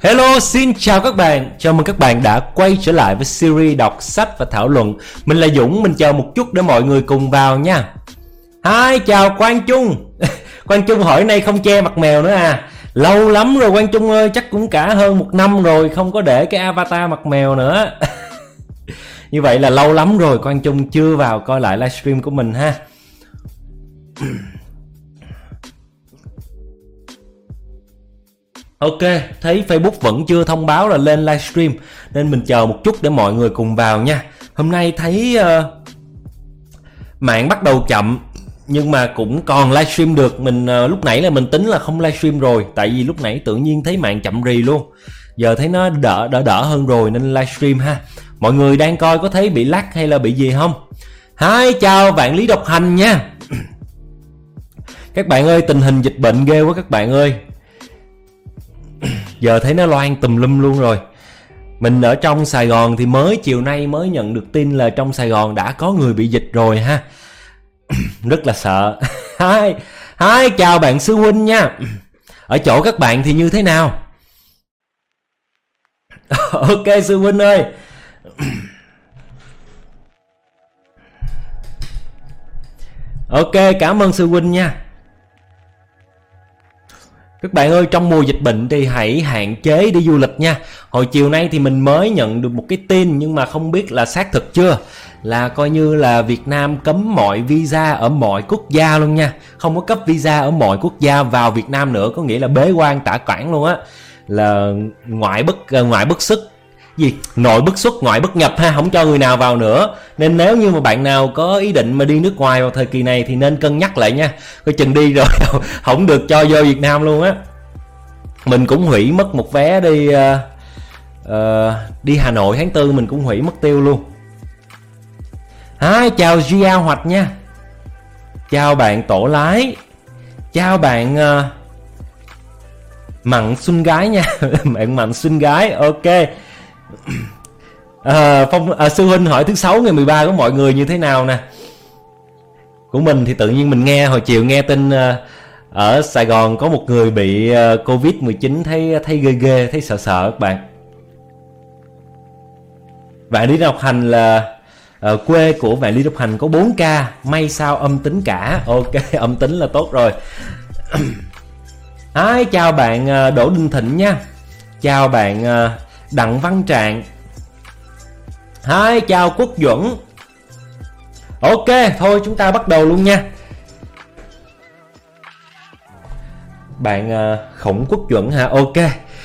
Hello, xin chào các bạn. Chào mừng các bạn đã quay trở lại với series đọc sách và thảo luận. Mình là Dũng, mình chờ một chút để mọi người cùng vào nha. Hi, chào Quang Trung. Quang Trung hỏi nay không che mặt mèo nữa à? Lâu lắm rồi Quang Trung ơi, chắc cũng cả hơn 1 năm rồi không có để cái avatar mặt mèo nữa. Như vậy là lâu lắm rồi Quang Trung chưa vào coi lại livestream của mình ha. Ok, thấy Facebook vẫn chưa thông báo là lên livestream nên mình chờ một chút để mọi người cùng vào nha. Hôm nay thấy mạng bắt đầu chậm nhưng mà cũng còn livestream được. Mình lúc nãy là mình tính là không livestream rồi, tại vì lúc nãy tự nhiên thấy mạng chậm rì luôn. Giờ thấy nó đỡ hơn rồi nên livestream ha. Mọi người đang coi có thấy bị lag hay là bị gì không? Hi, chào Vạn Lý Độc Hành nha. Các bạn ơi, tình hình dịch bệnh ghê quá các bạn ơi. Giờ thấy nó loan tùm lum luôn rồi. Mình ở trong Sài Gòn thì chiều nay mới nhận được tin là trong Sài Gòn đã có người bị dịch rồi ha. Rất là sợ. Hi, chào bạn Sư Huynh nha. Ở chỗ các bạn thì như thế nào? Ok Sư Huynh ơi. Ok, cảm ơn Sư Huynh nha. Các bạn ơi, trong mùa dịch bệnh thì hãy hạn chế đi du lịch nha. Hồi chiều nay thì mình mới nhận được một cái tin nhưng mà không biết là xác thực chưa. Là coi như là Việt Nam cấm mọi visa ở mọi quốc gia luôn nha. Không có cấp visa ở mọi quốc gia vào Việt Nam nữa. Có nghĩa là bế quan tả cảng luôn á. Là ngoại bất xuất. Nội bất xuất, ngoại bất nhập ha. Không cho người nào vào nữa. Nên nếu như mà bạn nào có ý định mà đi nước ngoài vào thời kỳ này thì nên cân nhắc lại nha. Coi chừng đi rồi không được cho vô Việt Nam luôn á. Mình cũng hủy mất một vé đi Hà Nội tháng 4. Mình cũng hủy mất tiêu luôn. Hi, chào Gia Hoạch nha. Chào bạn Tổ Lái. Chào bạn Mặn Xuân Gái nha. Bạn Mặn Xuân Gái, ok. Sư Huynh hỏi thứ 6 ngày 13 của mọi người như thế nào nè. Của mình thì tự nhiên mình nghe hồi chiều nghe tin ở Sài Gòn có một người bị Covid-19, thấy ghê, thấy sợ các bạn. Vạn Lý Độc Hành là quê của Vạn Lý Độc Hành có 4 ca, may sao âm tính cả. Ok, âm tính là tốt rồi. Chào bạn Đỗ Đinh Thịnh nha. Chào bạn Đặng Văn Trạng. Chào Quốc Duẩn. Ok, thôi chúng ta bắt đầu luôn nha. Bạn Khổng Quốc Duẩn hả? Ok.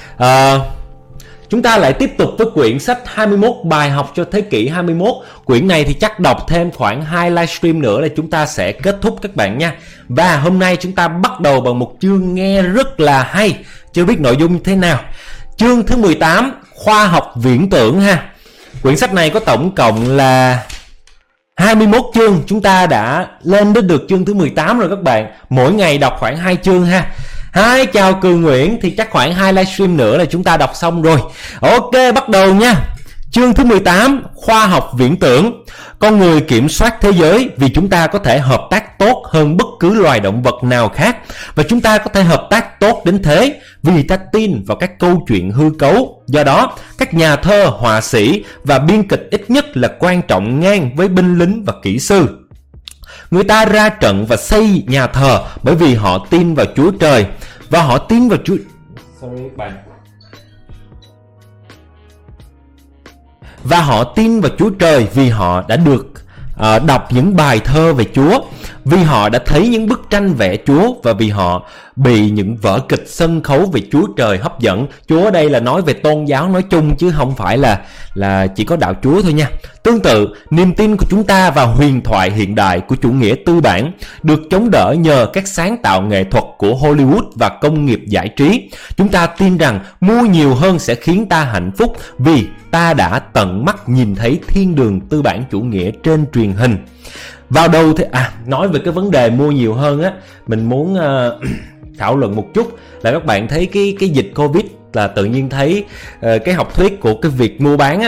Chúng ta lại tiếp tục với quyển sách 21 bài học cho thế kỷ 21. Quyển này thì chắc đọc thêm khoảng 2 livestream nữa là chúng ta sẽ kết thúc các bạn nha. Và hôm nay chúng ta bắt đầu bằng một chương nghe rất là hay. Chưa biết nội dung như thế nào. Chương thứ 18, khoa học viễn tưởng ha. Quyển sách này có tổng cộng là 21 chương. Chúng ta đã lên đến được chương thứ 18 rồi các bạn. Mỗi ngày đọc khoảng 2 chương ha. Chào Cường Nguyễn. Thì chắc khoảng 2 livestream nữa là chúng ta đọc xong rồi. Ok, bắt đầu nha. Chương thứ 18, khoa học viễn tưởng. Con người kiểm soát thế giới vì chúng ta có thể hợp tác tốt hơn bất cứ loài động vật nào khác. Và chúng ta có thể hợp tác tốt đến thế vì ta tin vào các câu chuyện hư cấu. Do đó, các nhà thơ, họa sĩ và biên kịch ít nhất là quan trọng ngang với binh lính và kỹ sư. Người ta ra trận và xây nhà thờ bởi vì họ tin vào Chúa Trời. Và họ tin vào Chúa... Sorry các bạn. Và họ tin vào Chúa Trời vì họ đã được đọc những bài thơ về Chúa, vì họ đã thấy những bức tranh vẽ Chúa, và vì họ bị những vở kịch sân khấu về Chúa Trời hấp dẫn. Chúa ở đây là nói về tôn giáo nói chung chứ không phải là chỉ có đạo Chúa thôi nha. Tương tự, niềm tin của chúng ta vào huyền thoại hiện đại của chủ nghĩa tư bản được chống đỡ nhờ các sáng tạo nghệ thuật của Hollywood và công nghiệp giải trí. Chúng ta tin rằng mua nhiều hơn sẽ khiến ta hạnh phúc vì ta đã tận mắt nhìn thấy thiên đường tư bản chủ nghĩa trên truyền hình. Vào đầu nói về cái vấn đề mua nhiều hơn á, mình muốn thảo luận một chút là các bạn thấy cái dịch Covid là tự nhiên thấy cái học thuyết của cái việc mua bán á,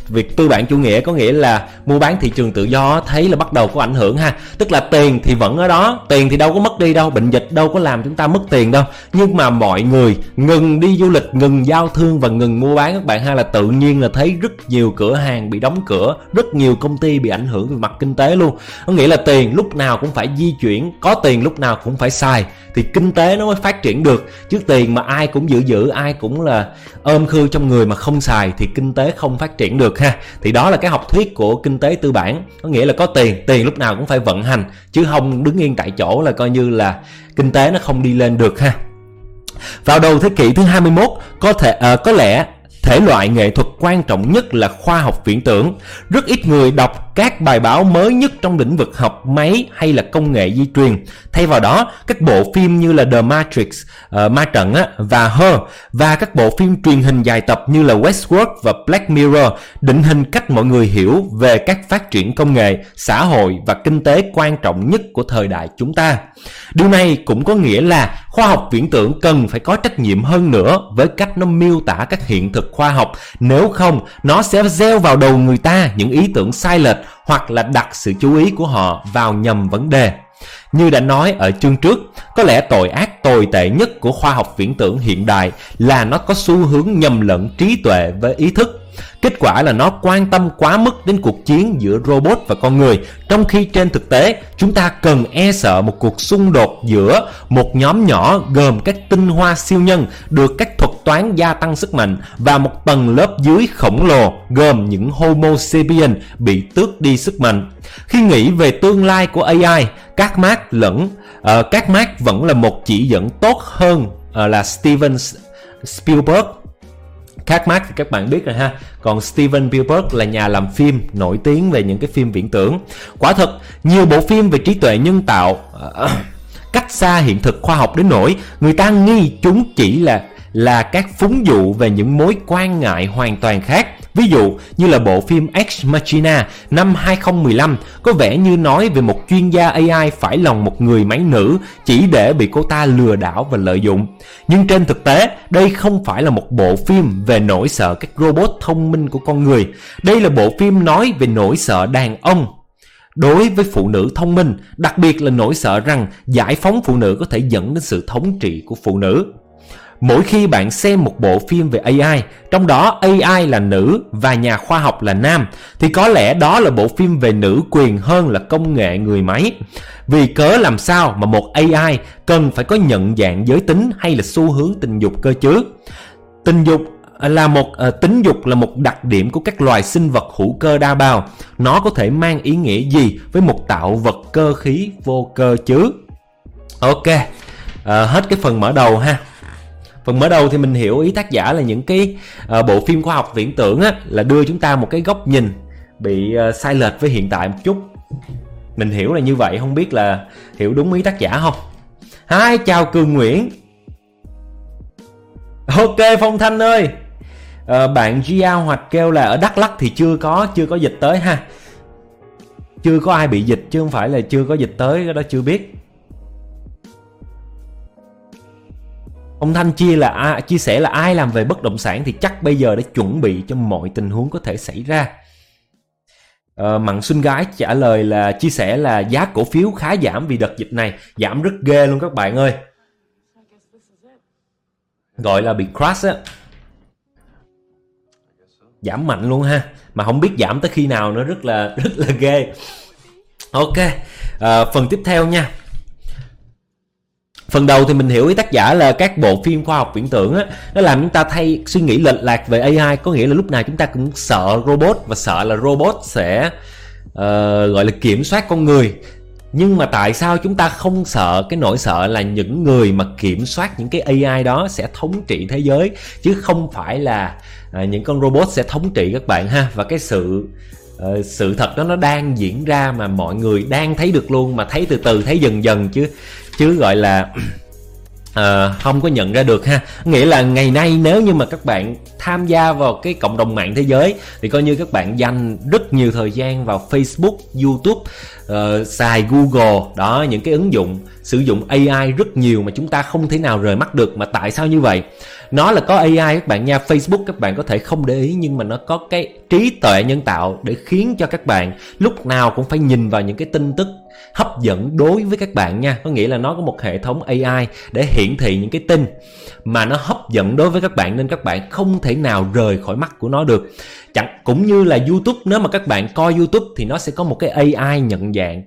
việc tư bản chủ nghĩa có nghĩa là mua bán thị trường tự do, thấy là bắt đầu có ảnh hưởng ha. Tức là tiền thì vẫn ở đó, tiền thì đâu có mất đi đâu, bệnh dịch đâu có làm chúng ta mất tiền đâu. Nhưng mà mọi người ngừng đi du lịch, ngừng giao thương và ngừng mua bán các bạn ha, là tự nhiên là thấy rất nhiều cửa hàng bị đóng cửa, rất nhiều công ty bị ảnh hưởng về mặt kinh tế luôn. Có nghĩa là tiền lúc nào cũng phải di chuyển, có tiền lúc nào cũng phải xài thì kinh tế nó mới phát triển được. Chứ tiền mà ai cũng giữ, ai cũng là ôm khư trong người mà không xài thì kinh tế không phát triển được ha. Thì đó là cái học thuyết của kinh tế tư bản, có nghĩa là có tiền lúc nào cũng phải vận hành, chứ không đứng yên tại chỗ là coi như là kinh tế nó không đi lên được ha. Vào đầu thế kỷ thứ 21, có lẽ thể loại nghệ thuật quan trọng nhất là khoa học viễn tưởng. Rất ít người đọc các bài báo mới nhất trong lĩnh vực học máy hay là công nghệ di truyền. Thay vào đó, các bộ phim như là The Matrix, Ma Trận và Her, và các bộ phim truyền hình dài tập như là Westworld và Black Mirror định hình cách mọi người hiểu về các phát triển công nghệ, xã hội và kinh tế quan trọng nhất của thời đại chúng ta. Điều này cũng có nghĩa là khoa học viễn tưởng cần phải có trách nhiệm hơn nữa với cách nó miêu tả các hiện thực khoa học, nếu không nó sẽ gieo vào đầu người ta những ý tưởng sai lệch hoặc là đặt sự chú ý của họ vào nhầm vấn đề. Như đã nói ở chương trước, có lẽ tội ác tồi tệ nhất của khoa học viễn tưởng hiện đại là nó có xu hướng nhầm lẫn trí tuệ với ý thức. Kết quả là nó quan tâm quá mức đến cuộc chiến giữa robot và con người, trong khi trên thực tế chúng ta cần e sợ một cuộc xung đột giữa một nhóm nhỏ gồm các tinh hoa siêu nhân được các thuật toán gia tăng sức mạnh và một tầng lớp dưới khổng lồ gồm những Homo sapiens bị tước đi sức mạnh. Khi nghĩ về tương lai của AI, các Marx vẫn là một chỉ dẫn tốt hơn là Steven Spielberg. Các Marx thì các bạn biết rồi ha, còn Steven Spielberg là nhà làm phim nổi tiếng về những cái phim viễn tưởng. Quả thật, nhiều bộ phim về trí tuệ nhân tạo cách xa hiện thực khoa học đến nỗi người ta nghi chúng chỉ là các phúng dụ về những mối quan ngại hoàn toàn khác. Ví dụ như là bộ phim Ex Machina năm 2015 có vẻ như nói về một chuyên gia AI phải lòng một người máy nữ chỉ để bị cô ta lừa đảo và lợi dụng. Nhưng trên thực tế, đây không phải là một bộ phim về nỗi sợ các robot thông minh của con người. Đây là bộ phim nói về nỗi sợ đàn ông đối với phụ nữ thông minh, đặc biệt là nỗi sợ rằng giải phóng phụ nữ có thể dẫn đến sự thống trị của phụ nữ. Mỗi khi bạn xem một bộ phim về AI, trong đó AI là nữ và nhà khoa học là nam, thì có lẽ đó là bộ phim về nữ quyền hơn là công nghệ người máy. Vì cớ làm sao mà một AI cần phải có nhận dạng giới tính hay là xu hướng tình dục cơ chứ? Tính dục là một đặc điểm của các loài sinh vật hữu cơ đa bào. Nó có thể mang ý nghĩa gì với một tạo vật cơ khí vô cơ chứ? Ok, hết cái phần mở đầu ha. Phần mở đầu thì mình hiểu ý tác giả là những cái bộ phim khoa học viễn tưởng á, là đưa chúng ta một cái góc nhìn bị sai lệch với hiện tại một chút. Mình hiểu là như vậy, không biết là hiểu đúng ý tác giả không? Hi, chào Cường Nguyễn. Ok Phong Thanh ơi, bạn Gia Hoạch kêu là ở Đắk Lắk thì chưa có dịch tới ha. Chưa có ai bị dịch chứ không phải là chưa có dịch tới, cái đó chưa biết. Ông Thanh chia sẻ là ai làm về bất động sản thì chắc bây giờ đã chuẩn bị cho mọi tình huống có thể xảy ra. Mặn Xuân Gái trả lời là chia sẻ là giá cổ phiếu khá giảm vì đợt dịch này, giảm rất ghê luôn các bạn ơi. Gọi là bị crash á. Giảm mạnh luôn ha, mà không biết giảm tới khi nào nữa, rất là ghê. Ok, phần tiếp theo nha. Phần đầu thì mình hiểu ý tác giả là các bộ phim khoa học viễn tưởng á, nó làm chúng ta thay suy nghĩ lệch lạc về AI, có nghĩa là lúc nào chúng ta cũng sợ robot và sợ là robot sẽ gọi là kiểm soát con người. Nhưng mà tại sao chúng ta không sợ cái nỗi sợ là những người mà kiểm soát những cái AI đó sẽ thống trị thế giới, chứ không phải là những con robot sẽ thống trị các bạn ha. Và cái sự thật đó nó đang diễn ra mà mọi người đang thấy được luôn, mà thấy từ từ, thấy dần dần chứ gọi là không có nhận ra được ha. Nghĩa là ngày nay nếu như mà các bạn tham gia vào cái cộng đồng mạng thế giới thì coi như các bạn dành rất nhiều thời gian vào Facebook, YouTube, xài Google đó, những cái ứng dụng sử dụng AI rất nhiều mà chúng ta không thể nào rời mắt được. Mà tại sao như vậy? Nó là có AI các bạn nha. Facebook các bạn có thể không để ý, nhưng mà nó có cái trí tuệ nhân tạo để khiến cho các bạn lúc nào cũng phải nhìn vào những cái tin tức hấp dẫn đối với các bạn nha. Có nghĩa là nó có một hệ thống AI để hiển thị những cái tin mà nó hấp dẫn đối với các bạn, nên các bạn không thể nào rời khỏi mắt của nó được. Cũng như là YouTube, nếu mà các bạn coi YouTube thì nó sẽ có một cái AI nhận dạng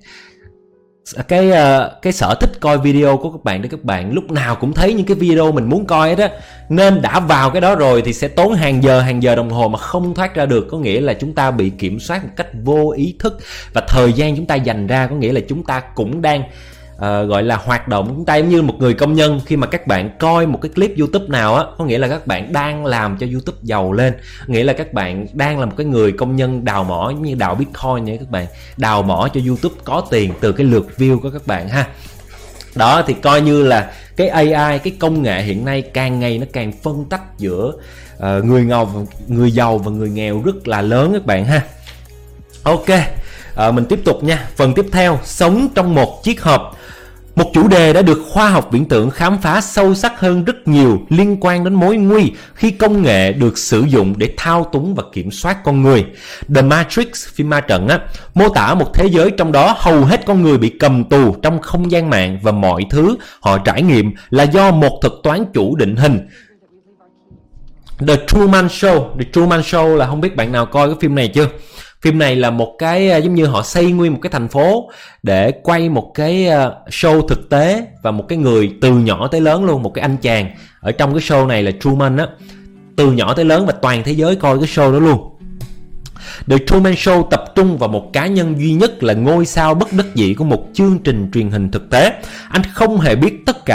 cái sở thích coi video của các bạn, để các bạn lúc nào cũng thấy những cái video mình muốn coi hết á. Nên đã vào cái đó rồi thì sẽ tốn hàng giờ đồng hồ mà không thoát ra được. Có nghĩa là chúng ta bị kiểm soát một cách vô ý thức, và thời gian chúng ta dành ra có nghĩa là chúng ta cũng đang gọi là hoạt động. Chúng ta giống như một người công nhân, khi mà các bạn coi một cái clip YouTube nào á, có nghĩa là các bạn đang làm cho YouTube giàu lên, nghĩa là các bạn đang là một cái người công nhân đào mỏ, giống như đào Bitcoin vậy. Các bạn đào mỏ cho YouTube có tiền từ cái lượt view của các bạn ha. Đó thì coi như là cái AI, cái công nghệ hiện nay càng ngày nó càng phân tách giữa người giàu và người nghèo rất là lớn các bạn ha. Ok, mình tiếp tục nha. Phần tiếp theo, sống trong một chiếc hộp. Một chủ đề đã được khoa học viễn tưởng khám phá sâu sắc hơn rất nhiều, liên quan đến mối nguy khi công nghệ được sử dụng để thao túng và kiểm soát con người. The Matrix, phim ma trận á, mô tả một thế giới trong đó hầu hết con người bị cầm tù trong không gian mạng, và mọi thứ họ trải nghiệm là do một thuật toán chủ định hình. The Truman Show là không biết bạn nào coi cái phim này chưa? Phim này là một cái giống như họ xây nguyên một cái thành phố để quay một cái show thực tế, và một cái người từ nhỏ tới lớn luôn, một cái anh chàng ở trong cái show này là Truman á, từ nhỏ tới lớn và toàn thế giới coi cái show đó luôn. The Truman Show tập trung vào một cá nhân duy nhất là ngôi sao bất đắc dĩ của một chương trình truyền hình thực tế. Anh không hề biết tất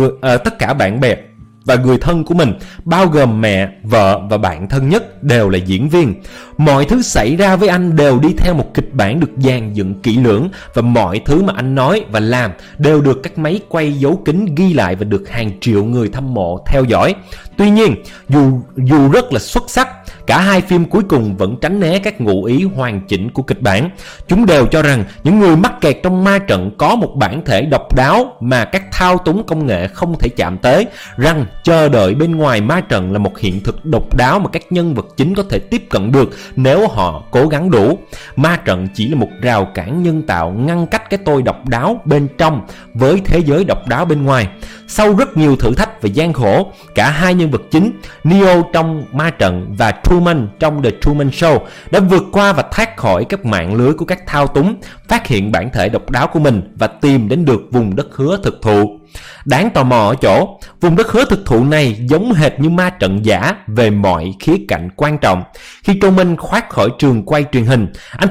cả bạn bè và người thân của mình, bao gồm mẹ, vợ và bạn thân nhất, đều là diễn viên. Mọi thứ xảy ra với anh đều đi theo một kịch bản được dàn dựng kỹ lưỡng, và mọi thứ mà anh nói và làm đều được các máy quay giấu kín ghi lại và được hàng triệu người hâm mộ theo dõi. Tuy nhiên, dù rất là xuất sắc, cả hai phim cuối cùng vẫn tránh né các ngụ ý hoàn chỉnh của kịch bản. Chúng đều cho rằng những người mắc kẹt trong ma trận có một bản thể độc đáo mà các thao túng công nghệ không thể chạm tới, rằng chờ đợi bên ngoài ma trận là một hiện thực độc đáo mà các nhân vật chính có thể tiếp cận được nếu họ cố gắng đủ. Ma trận chỉ là một rào cản nhân tạo ngăn cách cái tôi độc đáo bên trong với thế giới độc đáo bên ngoài. Sau rất nhiều thử thách và gian khổ, cả hai nhân vật chính, Neo trong ma trận và Truman trong The Truman Show, đã vượt qua và thoát khỏi các mạng lưới của các thao túng, phát hiện bản thể độc đáo của mình và tìm đến được vùng đất hứa thực thụ. Đáng tò mò ở chỗ, vùng đất hứa thực thụ này giống hệt như ma trận giả về mọi khía cạnh quan trọng. Khi Truman thoát khỏi trường quay truyền hình,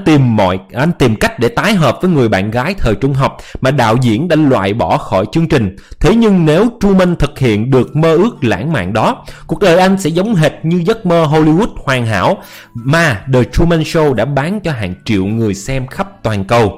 anh tìm cách để tái hợp với người bạn gái thời trung học mà đạo diễn đã loại bỏ khỏi chương trình. Thế nhưng nếu Truman thực hiện được mơ ước lãng mạn đó, cuộc đời anh sẽ giống hệt như giấc mơ Hollywood hoàn hảo mà The Truman Show đã bán cho hàng triệu người xem khắp toàn cầu.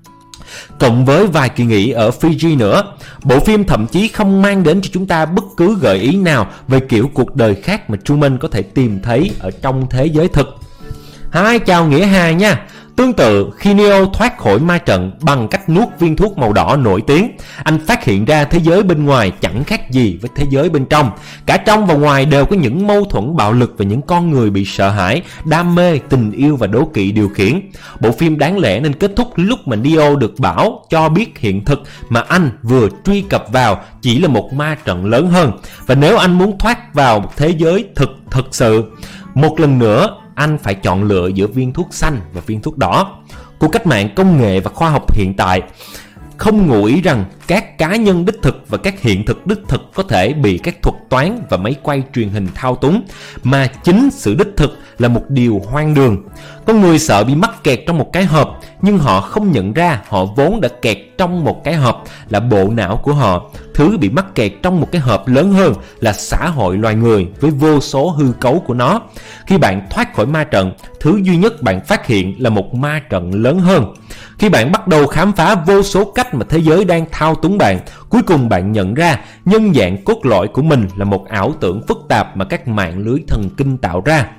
Cộng với vài kỳ nghỉ ở Fiji nữa, bộ phim thậm chí không mang đến cho chúng ta bất cứ gợi ý nào về kiểu cuộc đời khác mà Truman có thể tìm thấy ở trong thế giới thực. Hai, chào Nghĩa Hà nha. Tương tự, khi Neo thoát khỏi ma trận bằng cách nuốt viên thuốc màu đỏ nổi tiếng, anh phát hiện ra thế giới bên ngoài chẳng khác gì với thế giới bên trong. Cả trong và ngoài đều có những mâu thuẫn bạo lực và những con người bị sợ hãi, đam mê, tình yêu và đố kỵ điều khiển. Bộ phim đáng lẽ nên kết thúc lúc mà Neo được bảo cho biết hiện thực mà anh vừa truy cập vào chỉ là một ma trận lớn hơn. Và nếu anh muốn thoát vào một thế giới thực sự, một lần nữa anh phải chọn lựa giữa viên thuốc xanh và viên thuốc đỏ. Cuộc cách mạng công nghệ và khoa học hiện tại không ngụ ý rằng các cá nhân đích thực và các hiện thực đích thực có thể bị các thuật toán và máy quay truyền hình thao túng, mà chính sự đích thực là một điều hoang đường. Con người sợ bị mắc kẹt trong một cái hộp, nhưng họ không nhận ra họ vốn đã kẹt trong một cái hộp là bộ não của họ. Thứ bị mắc kẹt trong một cái hộp lớn hơn là xã hội loài người với vô số hư cấu của nó. Khi bạn thoát khỏi ma trận, thứ duy nhất bạn phát hiện là một ma trận lớn hơn. Khi bạn bắt đầu khám phá vô số cách mà thế giới đang thao túng bạn, cuối cùng bạn nhận ra nhân dạng cốt lõi của mình là một ảo tưởng phức tạp mà các mạng lưới thần kinh tạo ra.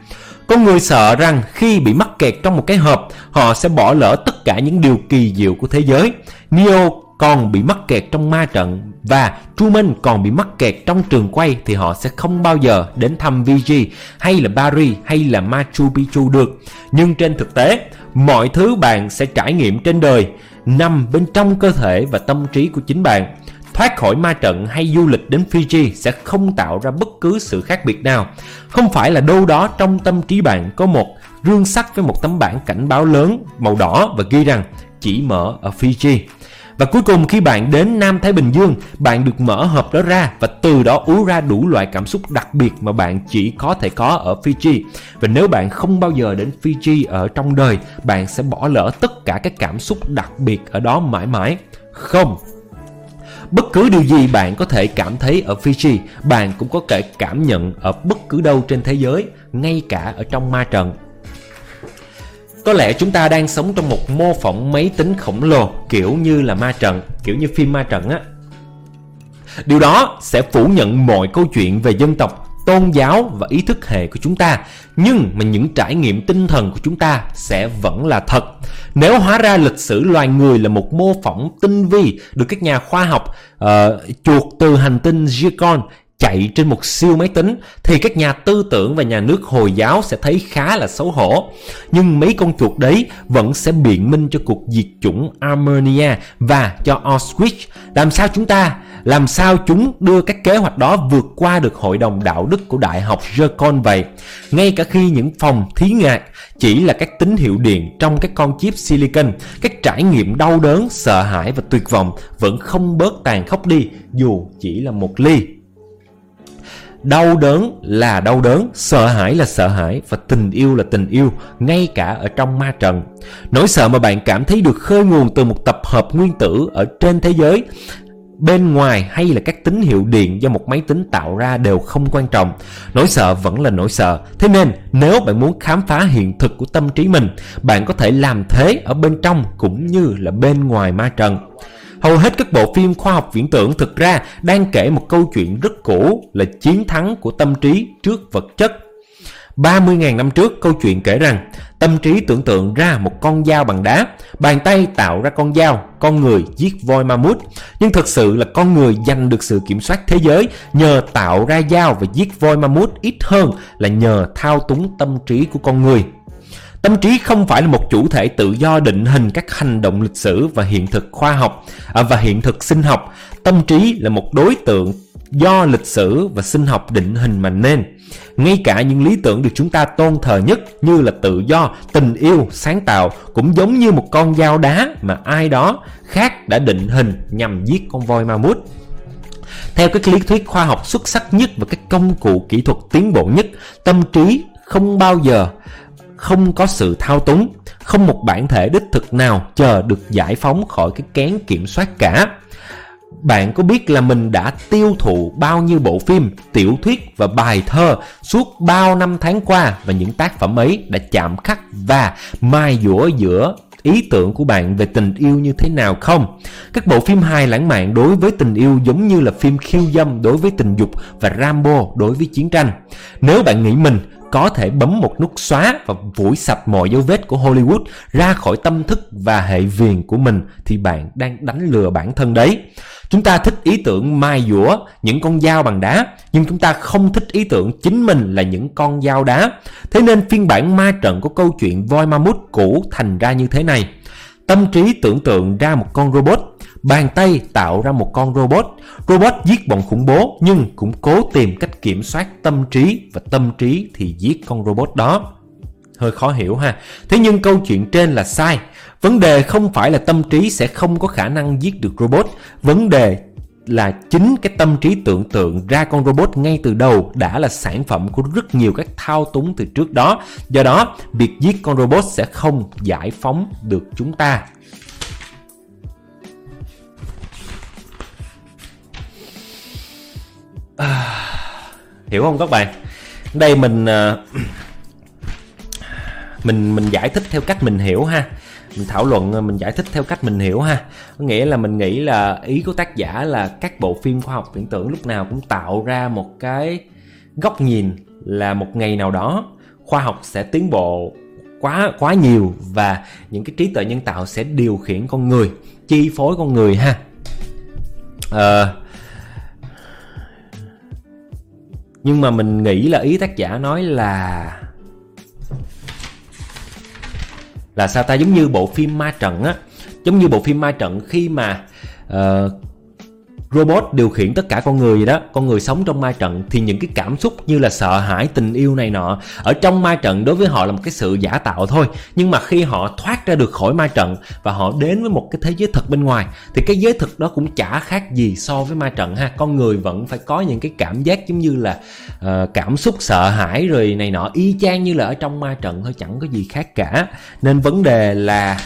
Con người sợ rằng khi bị mắc kẹt trong một cái hộp, họ sẽ bỏ lỡ tất cả những điều kỳ diệu của thế giới. Neo còn bị mắc kẹt trong ma trận và Truman còn bị mắc kẹt trong trường quay thì họ sẽ không bao giờ đến thăm VG hay là Paris hay là Machu Picchu được. Nhưng trên thực tế, mọi thứ bạn sẽ trải nghiệm trên đời nằm bên trong cơ thể và tâm trí của chính bạn. Thoát khỏi ma trận hay du lịch đến Fiji sẽ không tạo ra bất cứ sự khác biệt nào. Không phải là đâu đó trong tâm trí bạn có một rương sắt với một tấm bảng cảnh báo lớn màu đỏ và ghi rằng chỉ mở ở Fiji. Và cuối cùng khi bạn đến Nam Thái Bình Dương, bạn được mở hộp đó ra và từ đó ú ra đủ loại cảm xúc đặc biệt mà bạn chỉ có thể có ở Fiji. Và nếu bạn không bao giờ đến Fiji ở trong đời, bạn sẽ bỏ lỡ tất cả các cảm xúc đặc biệt ở đó mãi mãi. Không. Bất cứ điều gì bạn có thể cảm thấy ở Fiji, bạn cũng có thể cảm nhận ở bất cứ đâu trên thế giới, ngay cả ở trong ma trận. Có lẽ chúng ta đang sống trong một mô phỏng máy tính khổng lồ kiểu như là ma trận, kiểu như phim ma trận á. Điều đó sẽ phủ nhận mọi câu chuyện về dân tộc, tôn giáo và ý thức hệ của chúng ta, nhưng mà những trải nghiệm tinh thần của chúng ta sẽ vẫn là thật. Nếu hóa ra lịch sử loài người là một mô phỏng tinh vi được các nhà khoa học chuột từ hành tinh Zircon chạy trên một siêu máy tính, thì các nhà tư tưởng và nhà nước Hồi giáo sẽ thấy khá là xấu hổ. Nhưng mấy con chuột đấy vẫn sẽ biện minh cho cuộc diệt chủng Armenia và cho Auschwitz. Làm sao chúng đưa các kế hoạch đó vượt qua được hội đồng đạo đức của Đại học Zircon vậy? Ngay cả khi những phòng thí nghiệm chỉ là các tín hiệu điện trong các con chip silicon, các trải nghiệm đau đớn, sợ hãi và tuyệt vọng vẫn không bớt tàn khốc đi dù chỉ là một ly. Đau đớn là đau đớn, sợ hãi là sợ hãi và tình yêu là tình yêu, ngay cả ở trong ma trận. Nỗi sợ mà bạn cảm thấy được khơi nguồn từ một tập hợp nguyên tử ở trên thế giới bên ngoài hay là các tín hiệu điện do một máy tính tạo ra đều không quan trọng. Nỗi sợ vẫn là nỗi sợ. Thế nên nếu bạn muốn khám phá hiện thực của tâm trí mình, bạn có thể làm thế ở bên trong cũng như là bên ngoài ma trận. Hầu hết các bộ phim khoa học viễn tưởng thực ra đang kể một câu chuyện rất cũ là chiến thắng của tâm trí trước vật chất. 30.000 năm trước, câu chuyện kể rằng tâm trí tưởng tượng ra một con dao bằng đá, bàn tay tạo ra con dao, con người giết voi ma mút. Nhưng thực sự là con người giành được sự kiểm soát thế giới nhờ tạo ra dao và giết voi ma mút ít hơn là nhờ thao túng tâm trí của con người. Tâm trí không phải là một chủ thể tự do định hình các hành động lịch sử và hiện thực khoa học và hiện thực sinh học. Tâm trí là một đối tượng do lịch sử và sinh học định hình mà nên. Ngay cả những lý tưởng được chúng ta tôn thờ nhất như là tự do, tình yêu, sáng tạo cũng giống như một con dao đá mà ai đó khác đã định hình nhằm giết con voi ma mút. Theo các lý thuyết khoa học xuất sắc nhất và các công cụ kỹ thuật tiến bộ nhất, tâm trí không bao giờ không có sự thao túng, không một bản thể đích thực nào chờ được giải phóng khỏi cái kén kiểm soát cả. Bạn có biết là mình đã tiêu thụ bao nhiêu bộ phim, tiểu thuyết và bài thơ suốt bao năm tháng qua, và những tác phẩm ấy đã chạm khắc và mài dũa giữa ý tưởng của bạn về tình yêu như thế nào không? Các bộ phim hài lãng mạn đối với tình yêu giống như là phim khiêu dâm đối với tình dục và Rambo đối với chiến tranh. Nếu bạn nghĩ mình có thể bấm một nút xóa và phủi sạch mọi dấu vết của Hollywood ra khỏi tâm thức và hệ viền của mình thì bạn đang đánh lừa bản thân đấy. Chúng ta thích ý tưởng mài dũa những con dao bằng đá, nhưng chúng ta không thích ý tưởng chính mình là những con dao đá. Thế nên phiên bản ma trận của câu chuyện voi ma mút cũ thành ra như thế này. Tâm trí tưởng tượng ra một con robot, bàn tay tạo ra một con robot. Robot giết bọn khủng bố nhưng cũng cố tìm cách kiểm soát tâm trí, và tâm trí thì giết con robot đó. Hơi khó hiểu ha. Thế nhưng câu chuyện trên là sai. Vấn đề không phải là tâm trí sẽ không có khả năng giết được robot. Vấn đề là chính cái tâm trí tưởng tượng ra con robot ngay từ đầu đã là sản phẩm của rất nhiều các thao túng từ trước đó. Do đó, việc giết con robot sẽ không giải phóng được chúng ta. Hiểu không các bạn? Đây mình giải thích theo cách mình hiểu ha. Mình thảo luận, mình giải thích theo cách mình hiểu ha. Có nghĩa là mình nghĩ là ý của tác giả là các bộ phim khoa học viễn tưởng lúc nào cũng tạo ra một cái góc nhìn là một ngày nào đó khoa học sẽ tiến bộ quá nhiều, và những cái trí tuệ nhân tạo sẽ điều khiển con người, chi phối con người ha. Nhưng mà mình nghĩ là ý tác giả nói là sao ta, giống như bộ phim Ma Trận á, giống như bộ phim Ma Trận khi mà robot điều khiển tất cả con người vậy đó, con người sống trong ma trận thì những cái cảm xúc như là sợ hãi, tình yêu này nọ ở trong ma trận đối với họ là một cái sự giả tạo thôi. Nhưng mà khi họ thoát ra được khỏi ma trận và họ đến với một cái thế giới thực bên ngoài thì cái giới thực đó cũng chả khác gì so với ma trận ha. Con người vẫn phải có những cái cảm giác giống như là cảm xúc sợ hãi rồi này nọ, y chang như là ở trong ma trận thôi, chẳng có gì khác cả. Nên vấn đề là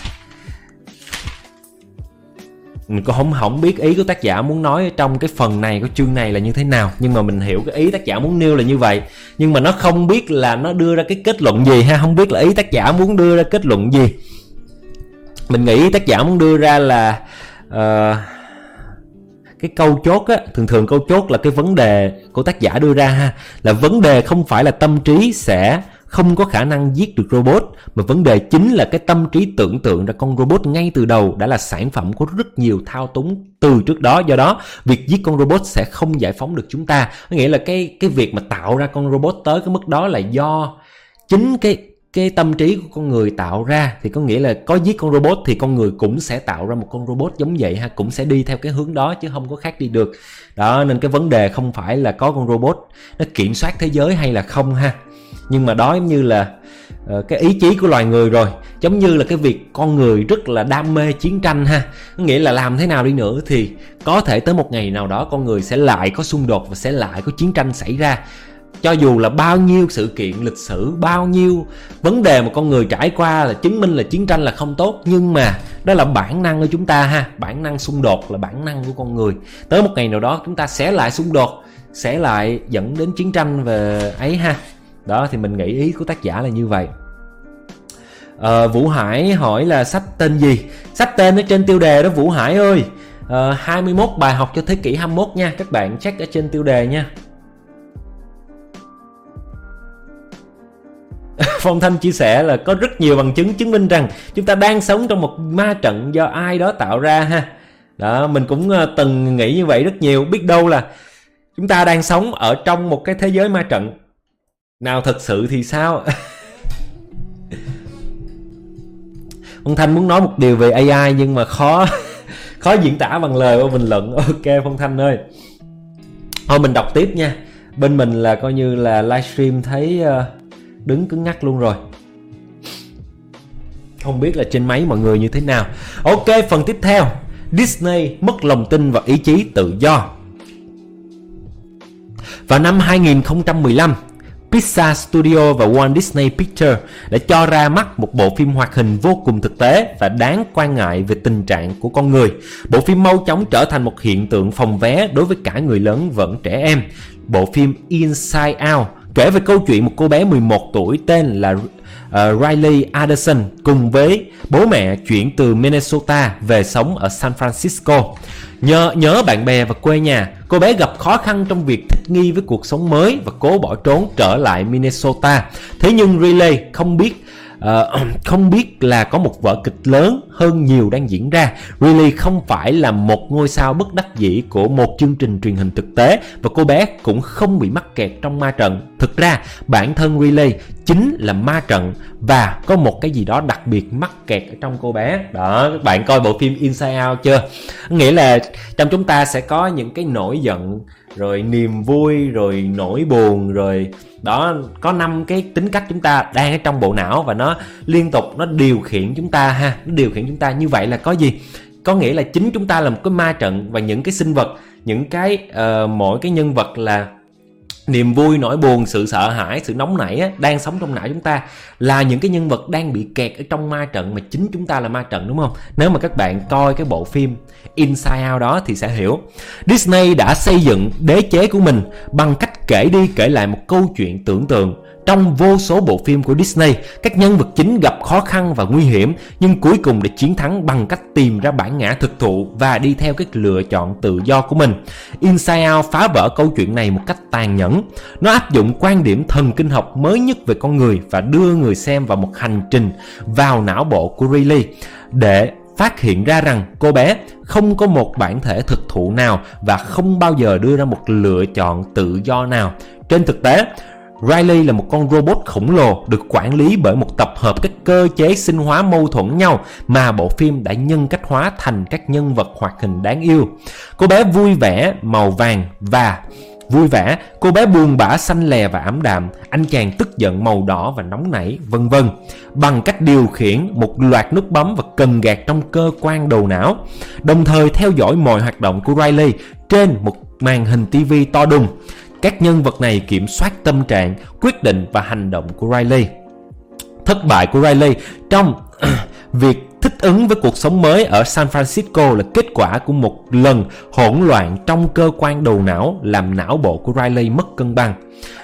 mình cũng không biết ý của tác giả muốn nói trong cái phần này của chương này là như thế nào, nhưng mà mình hiểu cái ý tác giả muốn nêu là như vậy. Nhưng mà nó không biết là nó đưa ra cái kết luận gì ha, không biết là ý tác giả muốn đưa ra kết luận gì. Mình nghĩ tác giả muốn đưa ra là cái câu chốt á, thường câu chốt là cái vấn đề của tác giả đưa ra ha, là vấn đề không phải là tâm trí sẽ không có khả năng giết được robot, mà vấn đề chính là cái tâm trí tưởng tượng ra con robot ngay từ đầu đã là sản phẩm của rất nhiều thao túng từ trước đó. Do đó việc giết con robot sẽ không giải phóng được chúng ta. Có nghĩa là cái việc mà tạo ra con robot tới cái mức đó là do chính cái tâm trí của con người tạo ra. Thì có nghĩa là có giết con robot thì con người cũng sẽ tạo ra một con robot giống vậy ha, cũng sẽ đi theo cái hướng đó chứ không có khác đi được. Đó, nên cái vấn đề không phải là có con robot nó kiểm soát thế giới hay là không ha, nhưng mà đó giống như là cái ý chí của loài người rồi. Giống như là cái việc con người rất là đam mê chiến tranh ha, có nghĩa là làm thế nào đi nữa thì có thể tới một ngày nào đó con người sẽ lại có xung đột và sẽ lại có chiến tranh xảy ra. Cho dù là bao nhiêu sự kiện lịch sử, bao nhiêu vấn đề mà con người trải qua là chứng minh là chiến tranh là không tốt, nhưng mà đó là bản năng của chúng ta ha, bản năng xung đột là bản năng của con người. Tới một ngày nào đó chúng ta sẽ lại xung đột, sẽ lại dẫn đến chiến tranh về ấy ha. Đó, thì mình nghĩ ý của tác giả là như vậy. Vũ Hải hỏi là sách tên gì? Sách tên ở trên tiêu đề đó Vũ Hải ơi. 21 bài học cho thế kỷ 21 nha. Các bạn check ở trên tiêu đề nha. Phong Thanh chia sẻ là có rất nhiều bằng chứng chứng minh rằng chúng ta đang sống trong một ma trận do ai đó tạo ra ha. Đó, mình cũng từng nghĩ như vậy rất nhiều. Biết đâu là chúng ta đang sống ở trong một cái thế giới ma trận nào thật sự thì sao? Phong Thanh muốn nói một điều về AI nhưng mà khó diễn tả bằng lời qua bình luận. Ok Phong Thanh ơi. Thôi mình đọc tiếp nha. Bên mình là coi như là livestream thấy đứng cứng ngắc luôn rồi. Không biết là trên máy mọi người như thế nào. Ok, phần tiếp theo. Disney mất lòng tin và ý chí tự do. Vào năm 2015, Pixar Studio và Walt Disney Pictures đã cho ra mắt một bộ phim hoạt hình vô cùng thực tế và đáng quan ngại về tình trạng của con người. Bộ phim mau chóng trở thành một hiện tượng phòng vé đối với cả người lớn lẫn trẻ em. Bộ phim Inside Out kể về câu chuyện một cô bé 11 tuổi tên là Riley Anderson cùng với bố mẹ chuyển từ Minnesota về sống ở San Francisco. Nhớ bạn bè và quê nhà, cô bé gặp khó khăn trong việc thích nghi với cuộc sống mới và cố bỏ trốn trở lại Minnesota. Thế nhưng Riley không biết là có một vở kịch lớn hơn nhiều đang diễn ra. Riley không phải là một ngôi sao bất đắc dĩ của một chương trình truyền hình thực tế và cô bé cũng không bị mắc kẹt trong ma trận. Thực ra bản thân Riley chính là ma trận và có một cái gì đó đặc biệt mắc kẹt ở trong cô bé. Đó, các bạn coi bộ phim Inside Out chưa? Nghĩa là trong chúng ta sẽ có những cái nổi giận, rồi niềm vui, rồi nỗi buồn, rồi đó, có 5 cái tính cách chúng ta đang ở trong bộ não và nó liên tục nó điều khiển chúng ta ha, nó điều khiển chúng ta. Như vậy là có gì? Có nghĩa là chính chúng ta là một cái ma trận và những cái sinh vật, những cái mỗi cái nhân vật là niềm vui, nỗi buồn, sự sợ hãi, sự nóng nảy á, đang sống trong não chúng ta là những cái nhân vật đang bị kẹt ở trong ma trận mà chính chúng ta là ma trận, đúng không? Nếu mà các bạn coi cái bộ phim Inside Out đó thì sẽ hiểu. Disney đã xây dựng đế chế của mình bằng cách kể đi kể lại một câu chuyện tưởng tượng. Trong vô số bộ phim của Disney, các nhân vật chính gặp khó khăn và nguy hiểm, nhưng cuối cùng đã chiến thắng bằng cách tìm ra bản ngã thực thụ và đi theo các lựa chọn tự do của mình. Inside Out phá vỡ câu chuyện này một cách tàn nhẫn. Nó áp dụng quan điểm thần kinh học mới nhất về con người và đưa người xem vào một hành trình vào não bộ của Riley để phát hiện ra rằng cô bé không có một bản thể thực thụ nào và không bao giờ đưa ra một lựa chọn tự do nào. Trên thực tế, Riley là một con robot khổng lồ được quản lý bởi một tập hợp các cơ chế sinh hóa mâu thuẫn nhau mà bộ phim đã nhân cách hóa thành các nhân vật hoạt hình đáng yêu. Cô bé vui vẻ màu vàng và vui vẻ, cô bé buồn bã xanh lè và ảm đạm, anh chàng tức giận màu đỏ và nóng nảy, vân vân, bằng cách điều khiển một loạt nút bấm và cần gạt trong cơ quan đầu não, đồng thời theo dõi mọi hoạt động của Riley trên một màn hình TV to đùng. Các nhân vật này kiểm soát tâm trạng, quyết định và hành động của Riley. Thất bại của Riley trong việc thích ứng với cuộc sống mới ở San Francisco là kết quả của một lần hỗn loạn trong cơ quan đầu não làm não bộ của Riley mất cân bằng.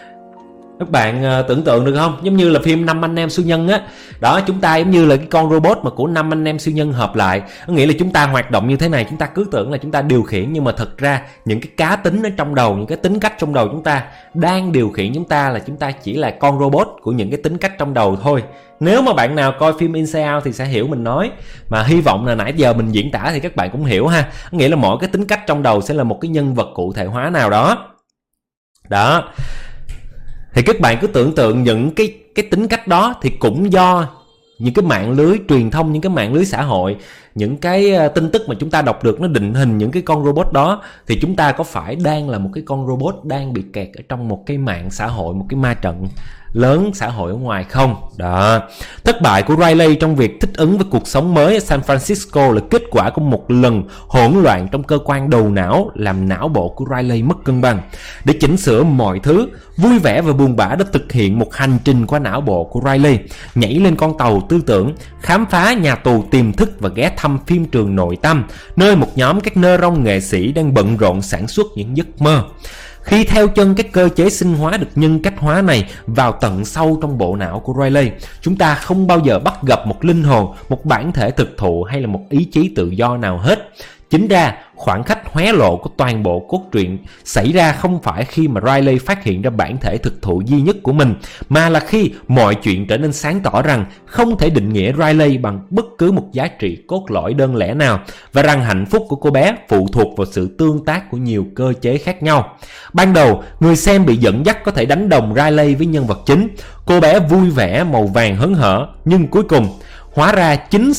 Các bạn tưởng tượng được không? Giống như là phim 5 anh em siêu nhân á. Đó, chúng ta giống như là cái con robot mà của 5 anh em siêu nhân hợp lại. Có nghĩa là chúng ta hoạt động như thế này, chúng ta cứ tưởng là chúng ta điều khiển, nhưng mà thật ra những cái cá tính ở trong đầu, những cái tính cách trong đầu chúng ta đang điều khiển chúng ta, là chúng ta chỉ là con robot của những cái tính cách trong đầu thôi. Nếu mà bạn nào coi phim Inside Out thì sẽ hiểu mình nói. Mà hy vọng là nãy giờ mình diễn tả thì các bạn cũng hiểu ha. Có nghĩa là mỗi cái tính cách trong đầu sẽ là một cái nhân vật cụ thể hóa nào đó. Đó. Thì các bạn cứ tưởng tượng những cái tính cách đó thì cũng do những cái mạng lưới truyền thông, những cái mạng lưới xã hội, những cái tin tức mà chúng ta đọc được nó định hình những cái con robot đó. Thì chúng ta có phải đang là một cái con robot đang bị kẹt ở trong một cái mạng xã hội, một cái ma trận lớn xã hội ở ngoài không? Đó. Thất bại của Riley trong việc thích ứng với cuộc sống mới ở San Francisco là kết quả của một lần hỗn loạn trong cơ quan đầu não làm não bộ của Riley mất cân bằng. Để chỉnh sửa mọi thứ, vui vẻ và buồn bã đã thực hiện một hành trình qua não bộ của Riley, nhảy lên con tàu tư tưởng, khám phá nhà tù tiềm thức và ghé thăm phim trường nội tâm, nơi một nhóm các nơ-rong nghệ sĩ đang bận rộn sản xuất những giấc mơ. Khi theo chân các cơ chế sinh hóa được nhân cách hóa này vào tận sâu trong bộ não của Riley, chúng ta không bao giờ bắt gặp một linh hồn, một bản thể thực thụ hay là một ý chí tự do nào hết. Chính ra, khoảng cách hé lộ của toàn bộ cốt truyện xảy ra không phải khi mà Riley phát hiện ra bản thể thực thụ duy nhất của mình, mà là khi mọi chuyện trở nên sáng tỏ rằng không thể định nghĩa Riley bằng bất cứ một giá trị cốt lõi đơn lẻ nào, và rằng hạnh phúc của cô bé phụ thuộc vào sự tương tác của nhiều cơ chế khác nhau. Ban đầu, người xem bị dẫn dắt có thể đánh đồng Riley với nhân vật chính, cô bé vui vẻ màu vàng hớn hở, nhưng cuối cùng hóa ra chính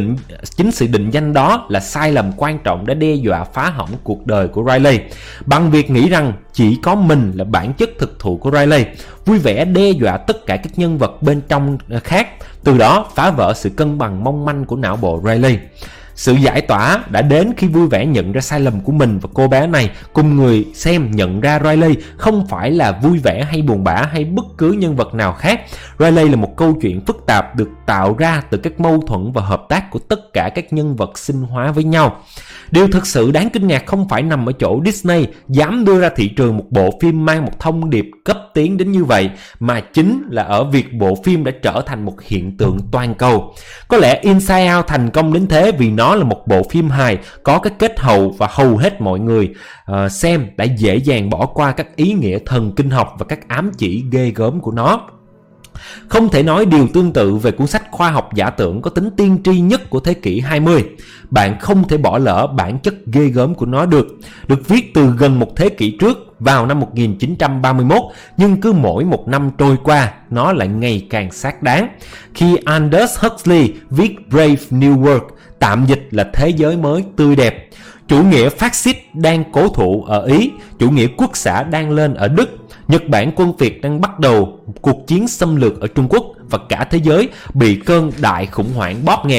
sự định danh đó là sai lầm quan trọng đã đe dọa phá hỏng cuộc đời của Riley. Bằng việc nghĩ rằng chỉ có mình là bản chất thực thụ của Riley, vui vẻ đe dọa tất cả các nhân vật bên trong khác, từ đó phá vỡ sự cân bằng mong manh của não bộ Riley. Sự giải tỏa đã đến khi vui vẻ nhận ra sai lầm của mình, và cô bé này cùng người xem nhận ra Riley không phải là vui vẻ hay buồn bã hay bất cứ nhân vật nào khác. Riley là một câu chuyện phức tạp được tạo ra từ các mâu thuẫn và hợp tác của tất cả các nhân vật sinh hóa với nhau. Điều thực sự đáng kinh ngạc không phải nằm ở chỗ Disney dám đưa ra thị trường một bộ phim mang một thông điệp cấp tiến đến như vậy, mà chính là ở việc bộ phim đã trở thành một hiện tượng toàn cầu. Có lẽ Inside Out thành công đến thế vì nó là một bộ phim hài có cái kết hậu, và hầu hết mọi người xem đã dễ dàng bỏ qua các ý nghĩa thần kinh học và các ám chỉ ghê gớm của nó. Không thể nói điều tương tự về cuốn sách khoa học giả tưởng có tính tiên tri nhất của thế kỷ 20. Bạn không thể bỏ lỡ bản chất ghê gớm của nó được viết từ gần một thế kỷ trước vào năm 1931, nhưng cứ mỗi một năm trôi qua, nó lại ngày càng xác đáng. Khi Aldous Huxley viết Brave New World, tạm dịch là thế giới mới tươi đẹp, chủ nghĩa phát xít đang cố thụ ở Ý, chủ nghĩa quốc xã đang lên ở Đức, Nhật Bản quân Việt đang bắt đầu cuộc chiến xâm lược ở Trung Quốc, và cả thế giới bị cơn đại khủng hoảng bóp nghẹt,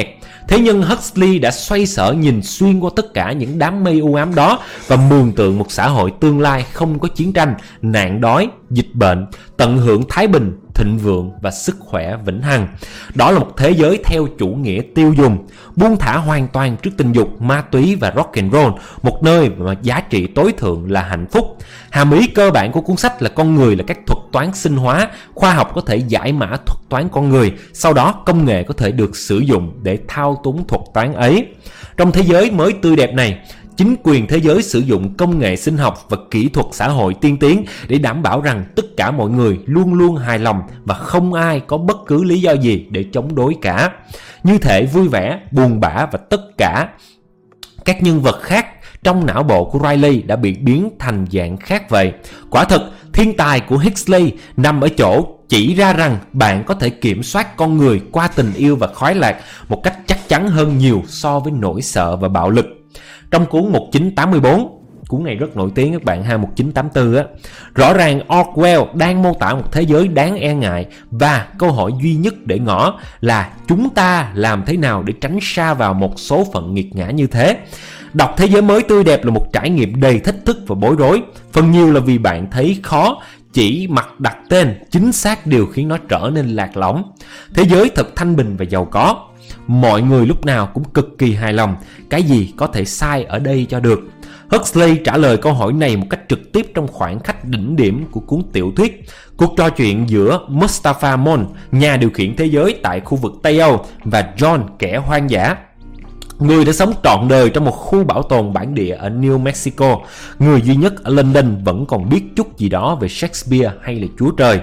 Thế nhưng Huxley đã xoay sở nhìn xuyên qua tất cả những đám mây u ám đó và mường tượng một xã hội tương lai không có chiến tranh, nạn đói, dịch bệnh, tận hưởng thái bình, thịnh vượng và sức khỏe vĩnh hằng. Đó là một thế giới theo chủ nghĩa tiêu dùng, buông thả hoàn toàn trước tình dục, ma túy và rock and roll, một nơi mà giá trị tối thượng là hạnh phúc. Hàm ý cơ bản của cuốn sách là con người là các thuật toán sinh hóa, khoa học có thể giải mã thuật toán con người, sau đó công nghệ có thể được sử dụng để thao túng thuật toán ấy. Trong thế giới mới tươi đẹp này, chính quyền thế giới sử dụng công nghệ sinh học và kỹ thuật xã hội tiên tiến để đảm bảo rằng tất cả mọi người luôn luôn hài lòng và không ai có bất cứ lý do gì để chống đối cả. Như thể vui vẻ, buồn bã và tất cả các nhân vật khác trong não bộ của Riley đã bị biến thành dạng khác vậy. Quả thực, thiên tài của Huxley nằm ở chỗ chỉ ra rằng bạn có thể kiểm soát con người qua tình yêu và khoái lạc một cách chắc chắn hơn nhiều so với nỗi sợ và bạo lực. Trong cuốn 1984, cuốn này rất nổi tiếng các bạn ha, 1984 á, rõ ràng Orwell đang mô tả một thế giới đáng e ngại và câu hỏi duy nhất để ngỏ là chúng ta làm thế nào để tránh sa vào một số phận nghiệt ngã như thế. Đọc Thế giới mới tươi đẹp là một trải nghiệm đầy thách thức và bối rối, phần nhiều là vì bạn thấy khó chỉ mặc đặt tên chính xác điều khiến nó trở nên lạc lõng. Thế giới thật thanh bình và giàu có, mọi người lúc nào cũng cực kỳ hài lòng, cái gì có thể sai ở đây cho được. Huxley trả lời câu hỏi này một cách trực tiếp trong khoảnh khắc đỉnh điểm của cuốn tiểu thuyết, cuộc trò chuyện giữa Mustafa Mon, nhà điều khiển thế giới tại khu vực Tây Âu, và John, kẻ hoang dã, người đã sống trọn đời trong một khu bảo tồn bản địa ở New Mexico, người duy nhất ở London vẫn còn biết chút gì đó về Shakespeare hay là Chúa Trời.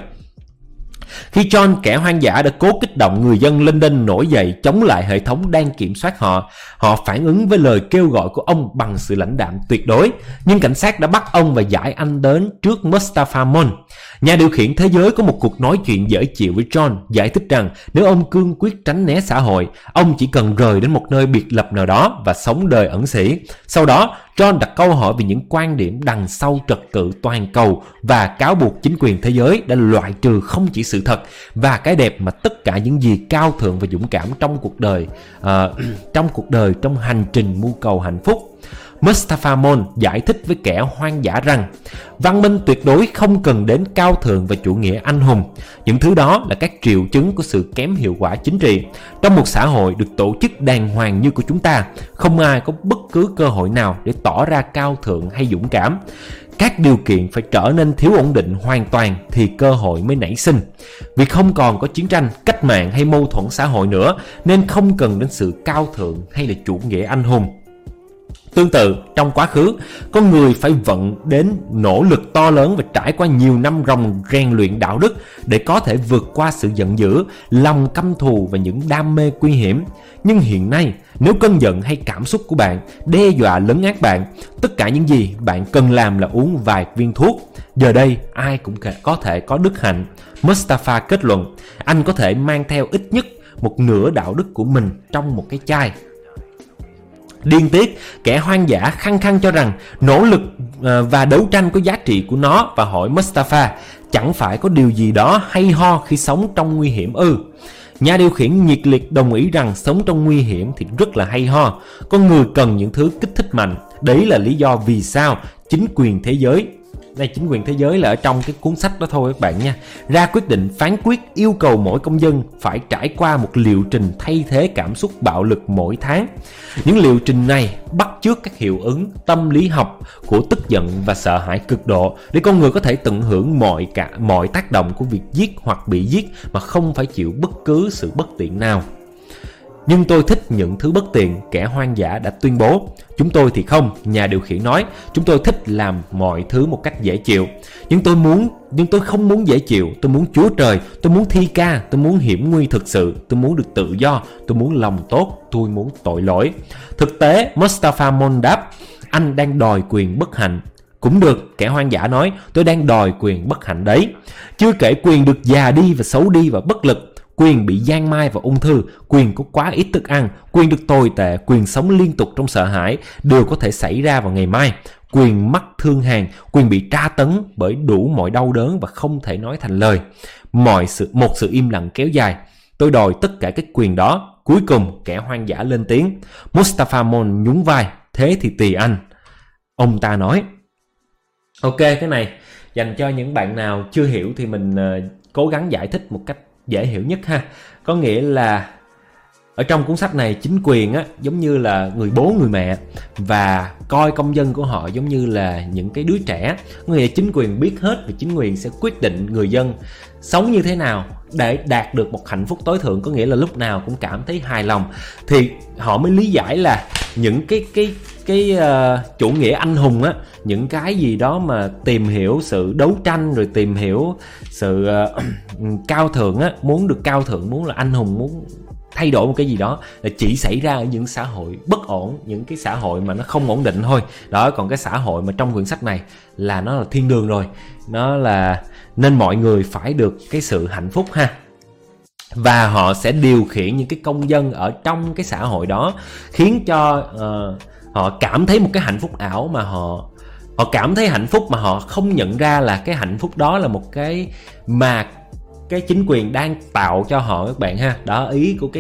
Khi John, kẻ hoang dã, đã cố kích động người dân London nổi dậy chống lại hệ thống đang kiểm soát họ, họ phản ứng với lời kêu gọi của ông bằng sự lãnh đạm tuyệt đối. Nhưng cảnh sát đã bắt ông và giải anh đến trước Mustafa Mon. Nhà điều khiển thế giới có một cuộc nói chuyện dễ chịu với John, giải thích rằng nếu ông cương quyết tránh né xã hội, ông chỉ cần rời đến một nơi biệt lập nào đó và sống đời ẩn sĩ. Sau đó, John đặt câu hỏi về những quan điểm đằng sau trật tự toàn cầu và cáo buộc chính quyền thế giới đã loại trừ không chỉ sự thật và cái đẹp mà tất cả những gì cao thượng và dũng cảm trong cuộc đời, trong hành trình mưu cầu hạnh phúc. Mustafa Mon giải thích với kẻ hoang dã rằng văn minh tuyệt đối không cần đến cao thượng và chủ nghĩa anh hùng. Những thứ đó là các triệu chứng của sự kém hiệu quả chính trị. Trong một xã hội được tổ chức đàng hoàng như của chúng ta, không ai có bất cứ cơ hội nào để tỏ ra cao thượng hay dũng cảm. Các điều kiện phải trở nên thiếu ổn định hoàn toàn thì cơ hội mới nảy sinh. Vì không còn có chiến tranh, cách mạng hay mâu thuẫn xã hội nữa, nên không cần đến sự cao thượng hay là chủ nghĩa anh hùng. Tương tự, trong quá khứ, con người phải vận đến nỗ lực to lớn và trải qua nhiều năm ròng rèn luyện đạo đức để có thể vượt qua sự giận dữ, lòng căm thù và những đam mê nguy hiểm. Nhưng hiện nay, nếu cơn giận hay cảm xúc của bạn đe dọa lấn át bạn, tất cả những gì bạn cần làm là uống vài viên thuốc. Giờ đây, ai cũng có thể có đức hạnh. Mustafa kết luận, anh có thể mang theo ít nhất một nửa đạo đức của mình trong một cái chai. Điên tiết, kẻ hoang dã khăng khăng cho rằng nỗ lực và đấu tranh có giá trị của nó và hỏi Mustafa, chẳng phải có điều gì đó hay ho khi sống trong nguy hiểm ư? Nhà điều khiển nhiệt liệt đồng ý rằng sống trong nguy hiểm thì rất là hay ho. Con người cần những thứ kích thích mạnh. Đấy là lý do vì sao chính quyền thế giới là ở trong cái cuốn sách đó thôi các bạn nha, ra quyết định phán quyết yêu cầu mỗi công dân phải trải qua một liệu trình thay thế cảm xúc bạo lực mỗi tháng. Những liệu trình này bắt chước các hiệu ứng tâm lý học của tức giận và sợ hãi cực độ để con người có thể tận hưởng mọi tác động của việc giết hoặc bị giết mà không phải chịu bất cứ sự bất tiện nào. Nhưng tôi thích những thứ bất tiện, kẻ hoang dã đã tuyên bố. Chúng tôi thì không, nhà điều khiển nói. Chúng tôi thích làm mọi thứ một cách dễ chịu. Nhưng tôi không muốn dễ chịu. Tôi muốn Chúa Trời, tôi muốn thi ca, tôi muốn hiểm nguy thực sự, tôi muốn được tự do, tôi muốn lòng tốt, tôi muốn tội lỗi. Thực tế, Mustafa Mon đáp, anh đang đòi quyền bất hạnh. Cũng được, kẻ hoang dã nói, tôi đang đòi quyền bất hạnh đấy. Chưa kể quyền được già đi và xấu đi và bất lực, quyền bị giang mai và ung thư, quyền có quá ít thức ăn, quyền được tồi tệ, quyền sống liên tục trong sợ hãi đều có thể xảy ra vào ngày mai, quyền mắc thương hàn, quyền bị tra tấn bởi đủ mọi đau đớn và không thể nói thành lời, một sự im lặng kéo dài. Tôi đòi tất cả các quyền đó. Cuối cùng kẻ hoang dã lên tiếng. Mustafa Mon nhún vai. Thế thì tùy anh, ông ta nói. Ok, cái này dành cho những bạn nào chưa hiểu thì mình cố gắng giải thích một cách dễ hiểu nhất ha. Có nghĩa là ở trong cuốn sách này, chính quyền á, giống như là người bố người mẹ, và coi công dân của họ giống như là những cái đứa trẻ. Có nghĩa là chính quyền biết hết và chính quyền sẽ quyết định người dân sống như thế nào để đạt được một hạnh phúc tối thượng, có nghĩa là lúc nào cũng cảm thấy hài lòng. Thì họ mới lý giải là những cái chủ nghĩa anh hùng á, những cái gì đó mà tìm hiểu sự đấu tranh, rồi tìm hiểu sự cao thượng á, muốn được cao thượng, muốn là anh hùng, muốn thay đổi một cái gì đó, là chỉ xảy ra ở những xã hội bất ổn, những cái xã hội mà nó không ổn định thôi. Đó, còn cái xã hội mà trong quyển sách này là nó là thiên đường rồi, nó là nên mọi người phải được cái sự hạnh phúc ha. Và họ sẽ điều khiển những cái công dân ở trong cái xã hội đó, khiến cho họ cảm thấy một cái hạnh phúc ảo, mà họ cảm thấy hạnh phúc mà họ không nhận ra là cái hạnh phúc đó là một cái mà cái chính quyền đang tạo cho họ các bạn ha. Đó, ý của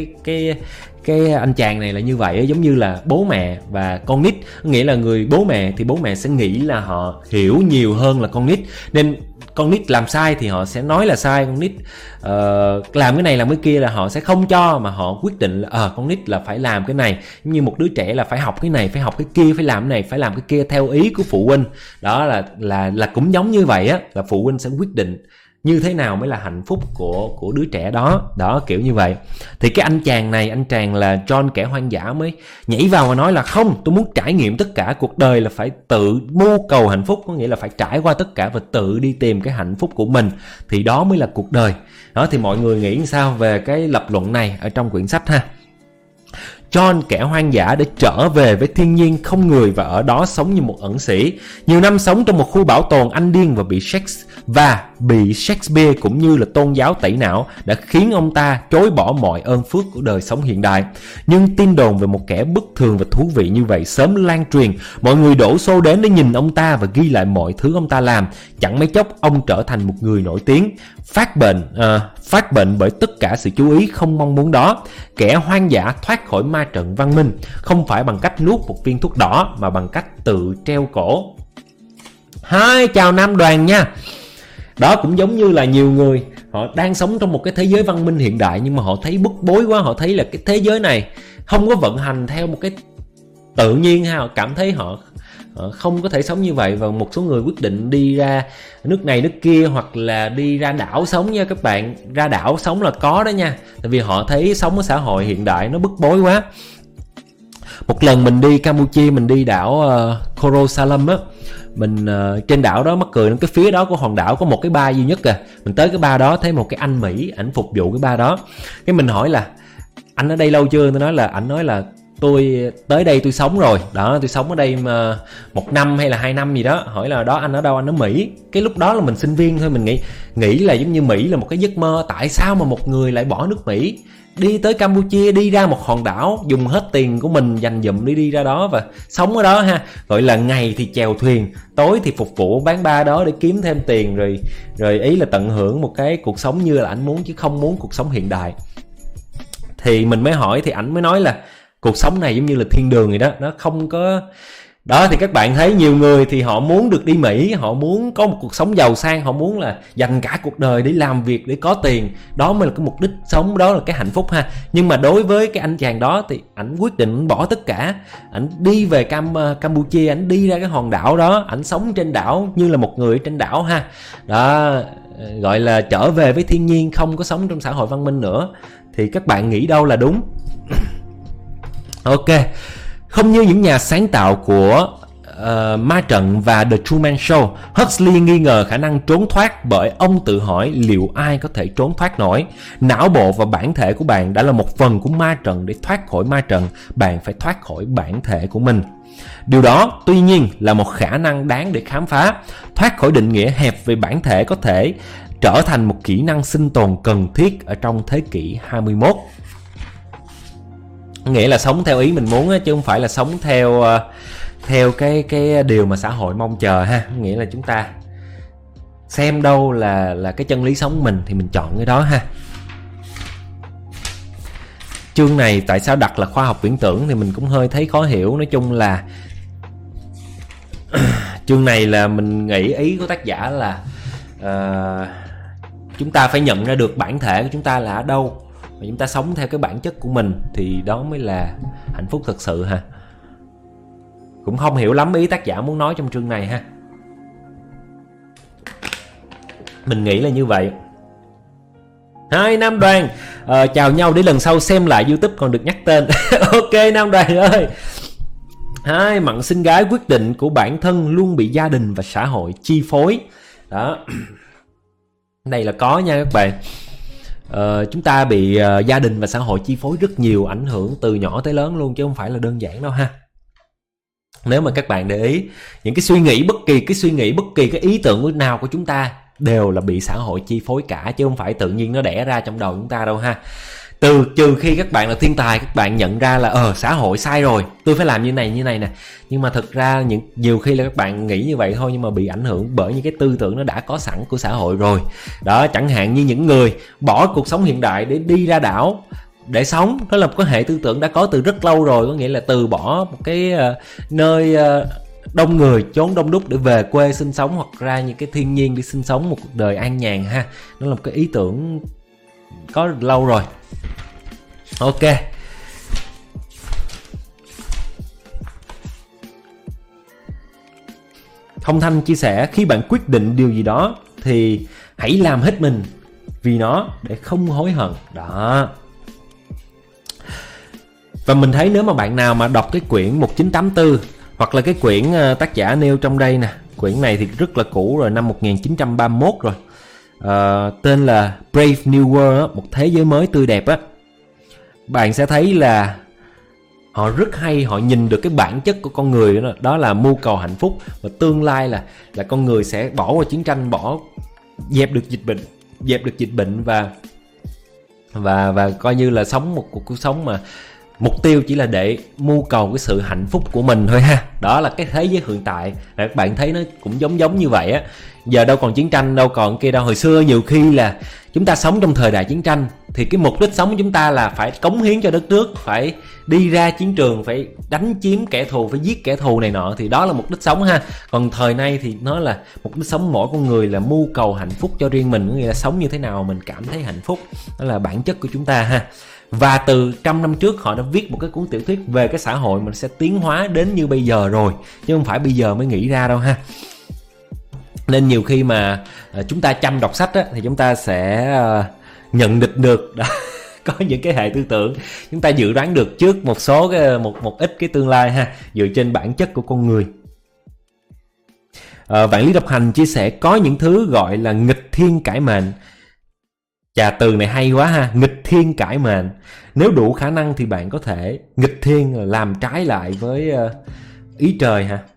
cái anh chàng này là như vậy, giống như là bố mẹ và con nít. Nghĩa là người bố mẹ thì bố mẹ sẽ nghĩ là họ hiểu nhiều hơn là con nít, nên con nít làm sai thì họ sẽ nói là sai. Con nít làm cái này làm cái kia là họ sẽ không cho, mà họ quyết định là con nít là phải làm cái này, giống như một đứa trẻ là phải học cái này, phải học cái kia, phải làm cái này, phải làm cái kia theo ý của phụ huynh. Đó là cũng giống như vậy á, là phụ huynh sẽ quyết định như thế nào mới là hạnh phúc của đứa trẻ đó. Đó, kiểu như vậy. Thì cái anh chàng là John kẻ hoang dã mới nhảy vào và nói là không, tôi muốn trải nghiệm tất cả, cuộc đời là phải tự mưu cầu hạnh phúc, có nghĩa là phải trải qua tất cả và tự đi tìm cái hạnh phúc của mình, thì đó mới là cuộc đời. Đó, thì mọi người nghĩ sao về cái lập luận này ở trong quyển sách ha? John kẻ hoang dã để trở về với thiên nhiên không người và ở đó sống như một ẩn sĩ. Nhiều năm sống trong một khu bảo tồn anh điên và bị Shakespeare cũng như là tôn giáo tẩy não đã khiến ông ta chối bỏ mọi ơn phước của đời sống hiện đại. Nhưng tin đồn về một kẻ bất thường và thú vị như vậy sớm lan truyền. Mọi người đổ xô đến để nhìn ông ta và ghi lại mọi thứ ông ta làm. Chẳng mấy chốc ông trở thành một người nổi tiếng, phát bệnh bởi tất cả sự chú ý không mong muốn đó. Kẻ hoang dã thoát khỏi ma trận văn minh không phải bằng cách nuốt một viên thuốc đỏ, mà bằng cách tự treo cổ. Hi, chào Nam Đoàn nha. Đó, cũng giống như là nhiều người họ đang sống trong một cái thế giới văn minh hiện đại, nhưng mà họ thấy bức bối quá, họ thấy là cái thế giới này không có vận hành theo một cái tự nhiên ha, họ cảm thấy họ không có thể sống như vậy, và một số người quyết định đi ra nước này nước kia, hoặc là đi ra đảo sống nha các bạn. Ra đảo sống là có đó nha, tại vì họ thấy sống ở xã hội hiện đại nó bức bối quá. Một lần mình đi Campuchia, mình đi đảo Korosalam á, mình trên đảo đó mắc cười, cái phía đó của hòn đảo có một cái bar duy nhất à. Mình tới cái bar đó thấy một cái anh Mỹ, ảnh phục vụ cái bar đó. Cái mình hỏi là anh ở đây lâu chưa? Anh nói là tôi tới đây tôi sống rồi đó, tôi sống ở đây mà 1 năm hay là 2 năm gì đó. Hỏi là đó, anh ở đâu? Anh ở Mỹ. Cái lúc đó là mình sinh viên thôi, mình nghĩ là giống như Mỹ là một cái giấc mơ. Tại sao mà một người lại bỏ nước Mỹ đi tới Campuchia, đi ra một hòn đảo, dùng hết tiền của mình dành dụm đi ra đó và sống ở đó ha. Gọi là ngày thì chèo thuyền, tối thì phục vụ bán bar đó để kiếm thêm tiền, rồi ý là tận hưởng một cái cuộc sống như là ảnh muốn, chứ không muốn cuộc sống hiện đại. Thì mình mới hỏi, thì ảnh mới nói là cuộc sống này giống như là thiên đường vậy đó, nó không có. Đó, thì các bạn thấy nhiều người thì họ muốn được đi Mỹ, họ muốn có một cuộc sống giàu sang, họ muốn là dành cả cuộc đời để làm việc, để có tiền. Đó mới là cái mục đích sống, đó là cái hạnh phúc ha. Nhưng mà đối với cái anh chàng đó thì ảnh quyết định bỏ tất cả. Ảnh đi về Campuchia, ảnh đi ra cái hòn đảo đó, ảnh sống trên đảo như là một người trên đảo ha. Đó, gọi là trở về với thiên nhiên, không có sống trong xã hội văn minh nữa. Thì các bạn nghĩ đâu là đúng? Ok. Không như những nhà sáng tạo của Ma Trận và The Truman Show, Huxley nghi ngờ khả năng trốn thoát bởi ông tự hỏi liệu ai có thể trốn thoát nổi. Não bộ và bản thể của bạn đã là một phần của ma trận. Để thoát khỏi ma trận, bạn phải thoát khỏi bản thể của mình. Điều đó tuy nhiên là một khả năng đáng để khám phá. Thoát khỏi định nghĩa hẹp về bản thể có thể trở thành một kỹ năng sinh tồn cần thiết ở trong thế kỷ 21. Nghĩa là sống theo ý mình muốn chứ không phải là sống theo cái điều mà xã hội mong chờ ha. Nghĩa là chúng ta xem đâu là cái chân lý sống mình thì mình chọn cái đó ha. chương này tại sao đặt là khoa học viễn tưởng thì mình cũng hơi thấy khó hiểu. Nói chung là chương này là mình nghĩ ý của tác giả là chúng ta phải nhận ra được bản thể của chúng ta là ở đâu và chúng ta sống theo cái bản chất của mình thì đó mới là hạnh phúc thực sự ha. Cũng không hiểu lắm ý tác giả muốn nói trong chương này ha. Mình nghĩ là như vậy. Hai Nam Đoàn chào nhau để lần sau xem lại YouTube còn được nhắc tên. Ok Nam Đoàn ơi. Hai, Mặn xinh gái quyết định của bản thân luôn bị gia đình và xã hội chi phối. Đó. Này là có nha các bạn. Chúng ta bị gia đình và xã hội chi phối rất nhiều, ảnh hưởng từ nhỏ tới lớn luôn chứ không phải là đơn giản đâu ha. Nếu mà các bạn để ý, những cái suy nghĩ bất kỳ cái ý tưởng nào của chúng ta đều là bị xã hội chi phối cả, chứ không phải tự nhiên nó đẻ ra trong đầu chúng ta đâu ha. Trừ khi các bạn là thiên tài, các bạn nhận ra là xã hội sai rồi, tôi phải làm như này nè. Nhưng mà thực ra nhiều khi là các bạn nghĩ như vậy thôi, nhưng mà bị ảnh hưởng bởi những cái tư tưởng nó đã có sẵn của xã hội rồi. Đó, chẳng hạn như những người bỏ cuộc sống hiện đại để đi ra đảo để sống, đó là một cái hệ tư tưởng đã có từ rất lâu rồi. Có nghĩa là từ bỏ một cái nơi đông người, chốn đông đúc để về quê sinh sống, hoặc ra những cái thiên nhiên để sinh sống một cuộc đời an nhàn ha. Đó là một cái ý tưởng có lâu rồi. Ok. Thông Thanh chia sẻ, khi bạn quyết định điều gì đó thì hãy làm hết mình vì nó để không hối hận. Đó. Và mình thấy nếu mà bạn nào mà đọc cái quyển 1984 hoặc là cái quyển tác giả nêu trong đây nè, quyển này thì rất là cũ rồi, năm 1931 rồi, tên là Brave New World, một thế giới mới tươi đẹp á, bạn sẽ thấy là họ rất hay, họ nhìn được cái bản chất của con người đó là mưu cầu hạnh phúc, và tương lai là con người sẽ bỏ qua chiến tranh, dẹp được dịch bệnh và coi như là sống một cuộc sống mà mục tiêu chỉ là để mưu cầu cái sự hạnh phúc của mình thôi ha. Đó là cái thế giới hiện tại. Các bạn thấy nó cũng giống như vậy á. Giờ đâu còn chiến tranh, đâu còn kia đâu. Hồi xưa nhiều khi là chúng ta sống trong thời đại chiến tranh thì cái mục đích sống của chúng ta là phải cống hiến cho đất nước, phải đi ra chiến trường, phải đánh chiếm kẻ thù, phải giết kẻ thù này nọ, thì đó là mục đích sống ha. Còn thời nay thì nó là mục đích sống mỗi con người là mưu cầu hạnh phúc cho riêng mình, nghĩa là sống như thế nào mình cảm thấy hạnh phúc. Đó là bản chất của chúng ta ha. Và từ 100 năm trước họ đã viết một cái cuốn tiểu thuyết về cái xã hội mình sẽ tiến hóa đến như bây giờ rồi, chứ không phải bây giờ mới nghĩ ra đâu ha. Nên nhiều khi mà chúng ta chăm đọc sách á, thì chúng ta sẽ nhận định được đó. Có những cái hệ tư tưởng chúng ta dự đoán được trước một số một ít cái tương lai ha, dựa trên bản chất của con người. Vạn Lý Độc Hành chia sẻ, có những thứ gọi là nghịch thiên cải mệnh. Chà, từ này hay quá ha, nghịch thiên cải mệnh. Nếu đủ khả năng thì bạn có thể nghịch thiên, làm trái lại với ý trời ha.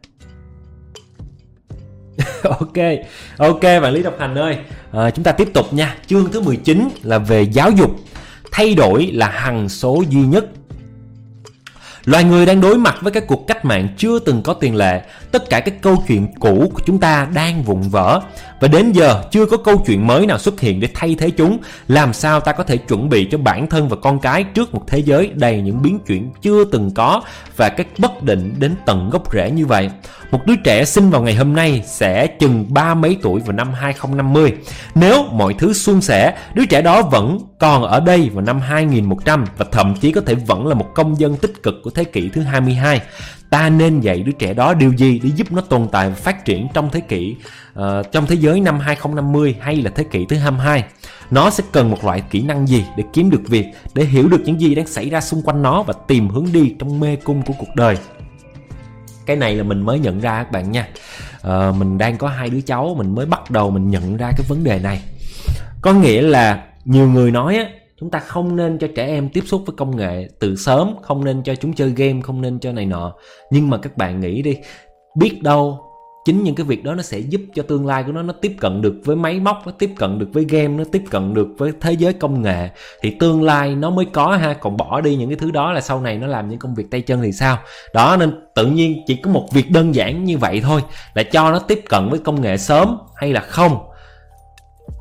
Ok bạn Lý Độc Hành ơi, chúng ta tiếp tục nha. Chương thứ 19 là về giáo dục. Thay đổi là hằng số duy nhất. Loài người đang đối mặt với các cuộc cách mạng chưa từng có tiền lệ. Tất cả các câu chuyện cũ của chúng ta đang vụn vỡ, và đến giờ chưa có câu chuyện mới nào xuất hiện để thay thế chúng. Làm sao ta có thể chuẩn bị cho bản thân và con cái trước một thế giới đầy những biến chuyển chưa từng có và các bất định đến tận gốc rễ như vậy? Một đứa trẻ sinh vào ngày hôm nay sẽ chừng 30 mấy tuổi vào năm 2050. Nếu mọi thứ suôn sẻ, đứa trẻ đó vẫn còn ở đây vào năm 2100 và thậm chí có thể vẫn là một công dân tích cực của thế kỷ thứ 22. Ta nên dạy đứa trẻ đó điều gì để giúp nó tồn tại và phát triển trong thế giới năm 2050 hay là thế kỷ thứ 22? Nó sẽ cần một loại kỹ năng gì để kiếm được việc, để hiểu được những gì đang xảy ra xung quanh nó và tìm hướng đi trong mê cung của cuộc đời? Cái này là mình mới nhận ra các bạn nha. Mình đang có 2 đứa cháu, mình mới bắt đầu mình nhận ra cái vấn đề này. Có nghĩa là nhiều người nói á, chúng ta không nên cho trẻ em tiếp xúc với công nghệ từ sớm, không nên cho chúng chơi game, không nên cho này nọ. Nhưng mà các bạn nghĩ đi, biết đâu chính những cái việc đó nó sẽ giúp cho tương lai của nó tiếp cận được với máy móc, nó tiếp cận được với game, nó tiếp cận được với thế giới công nghệ, thì tương lai nó mới có ha. Còn bỏ đi những cái thứ đó là sau này nó làm những công việc tay chân thì sao? Đó, nên tự nhiên chỉ có một việc đơn giản như vậy thôi là cho nó tiếp cận với công nghệ sớm hay là không,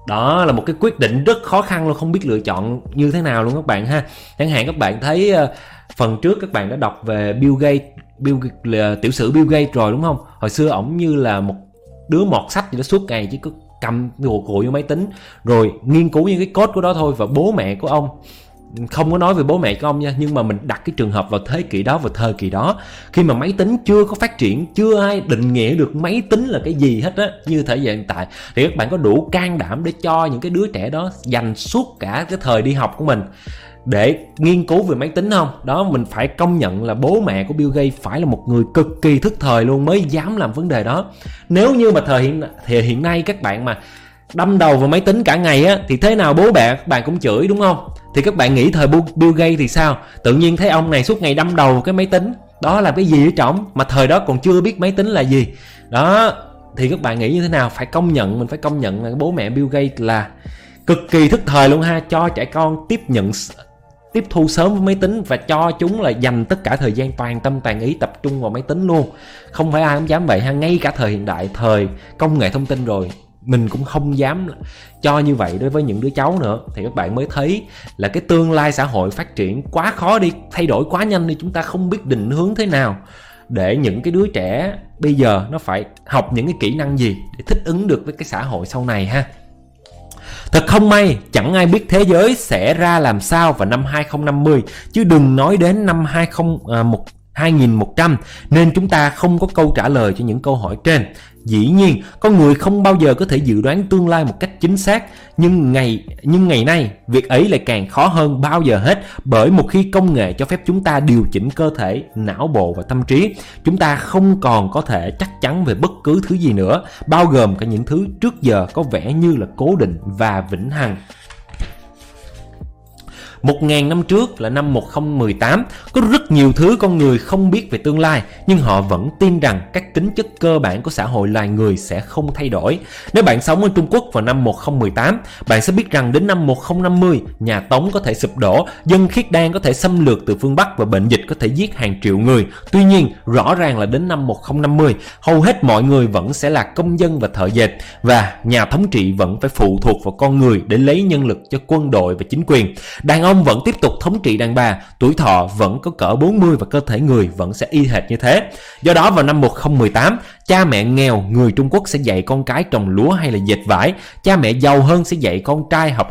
Đó là một cái quyết định rất khó khăn luôn, không biết lựa chọn như thế nào luôn các bạn ha. Chẳng hạn các bạn thấy phần trước các bạn đã đọc về Bill Gates, tiểu sử Bill Gates rồi đúng không? Hồi xưa ổng như là một đứa mọt sách gì đó, suốt ngày chỉ có cầm cùi vô máy tính rồi nghiên cứu những cái code của đó thôi. Và bố mẹ của ông, không có nói về bố mẹ của ông nha, nhưng mà mình đặt cái trường hợp vào thế kỷ đó, vào thời kỳ đó, khi mà máy tính chưa có phát triển, chưa ai định nghĩa được máy tính là cái gì hết á, như thời hiện tại, thì các bạn có đủ can đảm để cho những cái đứa trẻ đó dành suốt cả cái thời đi học của mình để nghiên cứu về máy tính không? Đó, mình phải công nhận là bố mẹ của Bill Gates phải là một người cực kỳ thức thời luôn mới dám làm vấn đề đó. Nếu như mà thời hiện nay các bạn mà đâm đầu vào máy tính cả ngày á, thì thế nào bố mẹ các bạn cũng chửi đúng không? Thì các bạn nghĩ thời Bill Gates thì sao? Tự nhiên thấy ông này suốt ngày đâm đầu vào cái máy tính, đó là cái gì ở trong, mà thời đó còn chưa biết máy tính là gì. Đó, thì các bạn nghĩ như thế nào? Phải công nhận, mình phải công nhận là bố mẹ Bill Gates là cực kỳ thức thời luôn ha, cho trẻ con tiếp thu sớm với máy tính và cho chúng là dành tất cả thời gian toàn tâm toàn ý tập trung vào máy tính luôn. Không phải ai cũng dám vậy ha, ngay cả thời hiện đại, thời công nghệ thông tin rồi, mình cũng không dám cho như vậy đối với những đứa cháu nữa. Thì các bạn mới thấy là cái tương lai xã hội phát triển quá khó đi, thay đổi quá nhanh đi, chúng ta không biết định hướng thế nào để những cái đứa trẻ bây giờ nó phải học những cái kỹ năng gì để thích ứng được với cái xã hội sau này ha. Thật không may, chẳng ai biết thế giới sẽ ra làm sao vào năm 2050, chứ đừng nói đến năm 2100, nên chúng ta không có câu trả lời cho những câu hỏi trên. Dĩ nhiên, con người không bao giờ có thể dự đoán tương lai một cách chính xác, nhưng ngày nay, việc ấy lại càng khó hơn bao giờ hết, bởi một khi công nghệ cho phép chúng ta điều chỉnh cơ thể, não bộ và tâm trí, chúng ta không còn có thể chắc chắn về bất cứ thứ gì nữa, bao gồm cả những thứ trước giờ có vẻ như là cố định và vĩnh hằng. 1000 năm trước là năm 1018, có rất nhiều thứ con người không biết về tương lai, nhưng họ vẫn tin rằng các tính chất cơ bản của xã hội loài người sẽ không thay đổi. Nếu bạn sống ở Trung Quốc vào năm 1018, bạn sẽ biết rằng đến năm 1050, nhà Tống có thể sụp đổ, dân khiết đan có thể xâm lược từ phương Bắc và bệnh dịch có thể giết hàng triệu người. Tuy nhiên, rõ ràng là đến năm 1050, hầu hết mọi người vẫn sẽ là công dân và thợ dệt, và nhà thống trị vẫn phải phụ thuộc vào con người để lấy nhân lực cho quân đội và chính quyền. Đàn ông vẫn tiếp tục thống trị đàn bà, tuổi thọ vẫn có cỡ 40 và cơ thể người vẫn sẽ y hệt như thế. Do đó vào năm 1018, cha mẹ nghèo người Trung Quốc sẽ dạy con cái trồng lúa hay là dệt vải. Cha mẹ giàu hơn sẽ dạy con trai học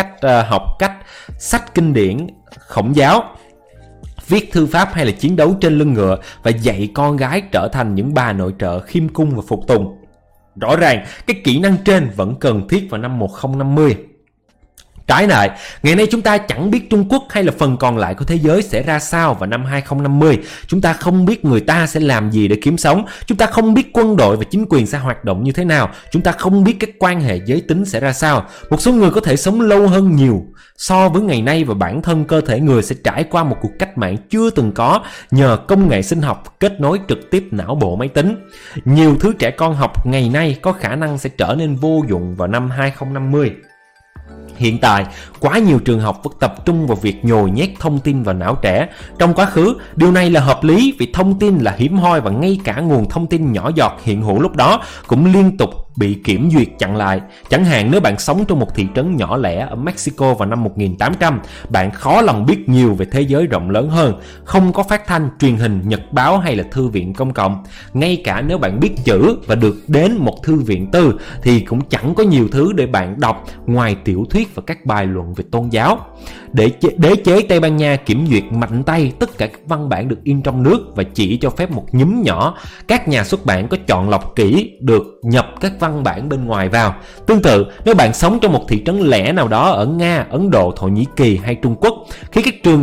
cách sách kinh điển Khổng giáo, viết thư pháp hay là chiến đấu trên lưng ngựa, và dạy con gái trở thành những bà nội trợ khiêm cung và phục tùng. Rõ ràng, cái kỹ năng trên vẫn cần thiết vào năm 1050. Trái lại, ngày nay chúng ta chẳng biết Trung Quốc hay là phần còn lại của thế giới sẽ ra sao vào năm 2050. Chúng ta không biết người ta sẽ làm gì để kiếm sống. Chúng ta không biết quân đội và chính quyền sẽ hoạt động như thế nào. Chúng ta không biết các quan hệ giới tính sẽ ra sao. Một số người có thể sống lâu hơn nhiều so với ngày nay, và bản thân cơ thể người sẽ trải qua một cuộc cách mạng chưa từng có nhờ công nghệ sinh học kết nối trực tiếp não bộ máy tính. Nhiều thứ trẻ con học ngày nay có khả năng sẽ trở nên vô dụng vào năm 2050. Hiện tại, quá nhiều trường học vẫn tập trung vào việc nhồi nhét thông tin vào não trẻ. Trong quá khứ, điều này là hợp lý vì thông tin là hiếm hoi, và ngay cả nguồn thông tin nhỏ giọt hiện hữu lúc đó cũng liên tục bị kiểm duyệt chặn lại. Chẳng hạn nếu bạn sống trong một thị trấn nhỏ lẻ ở Mexico vào năm 1800, bạn khó lòng biết nhiều về thế giới rộng lớn hơn. Không có phát thanh, truyền hình, nhật báo hay là thư viện công cộng. Ngay cả nếu bạn biết chữ và được đến một thư viện tư thì cũng chẳng có nhiều thứ để bạn đọc ngoài tiểu thuyết và các bài luận về tôn giáo. Đế chế Tây Ban Nha kiểm duyệt mạnh tay tất cả các văn bản được in trong nước và chỉ cho phép một nhúm nhỏ. Các nhà xuất bản có chọn lọc kỹ được nhập các văn bản bên ngoài vào. Tương tự, nếu bạn sống trong một thị trấn lẻ nào đó ở Nga, Ấn Độ, Thổ Nhĩ Kỳ hay Trung Quốc, khi các trường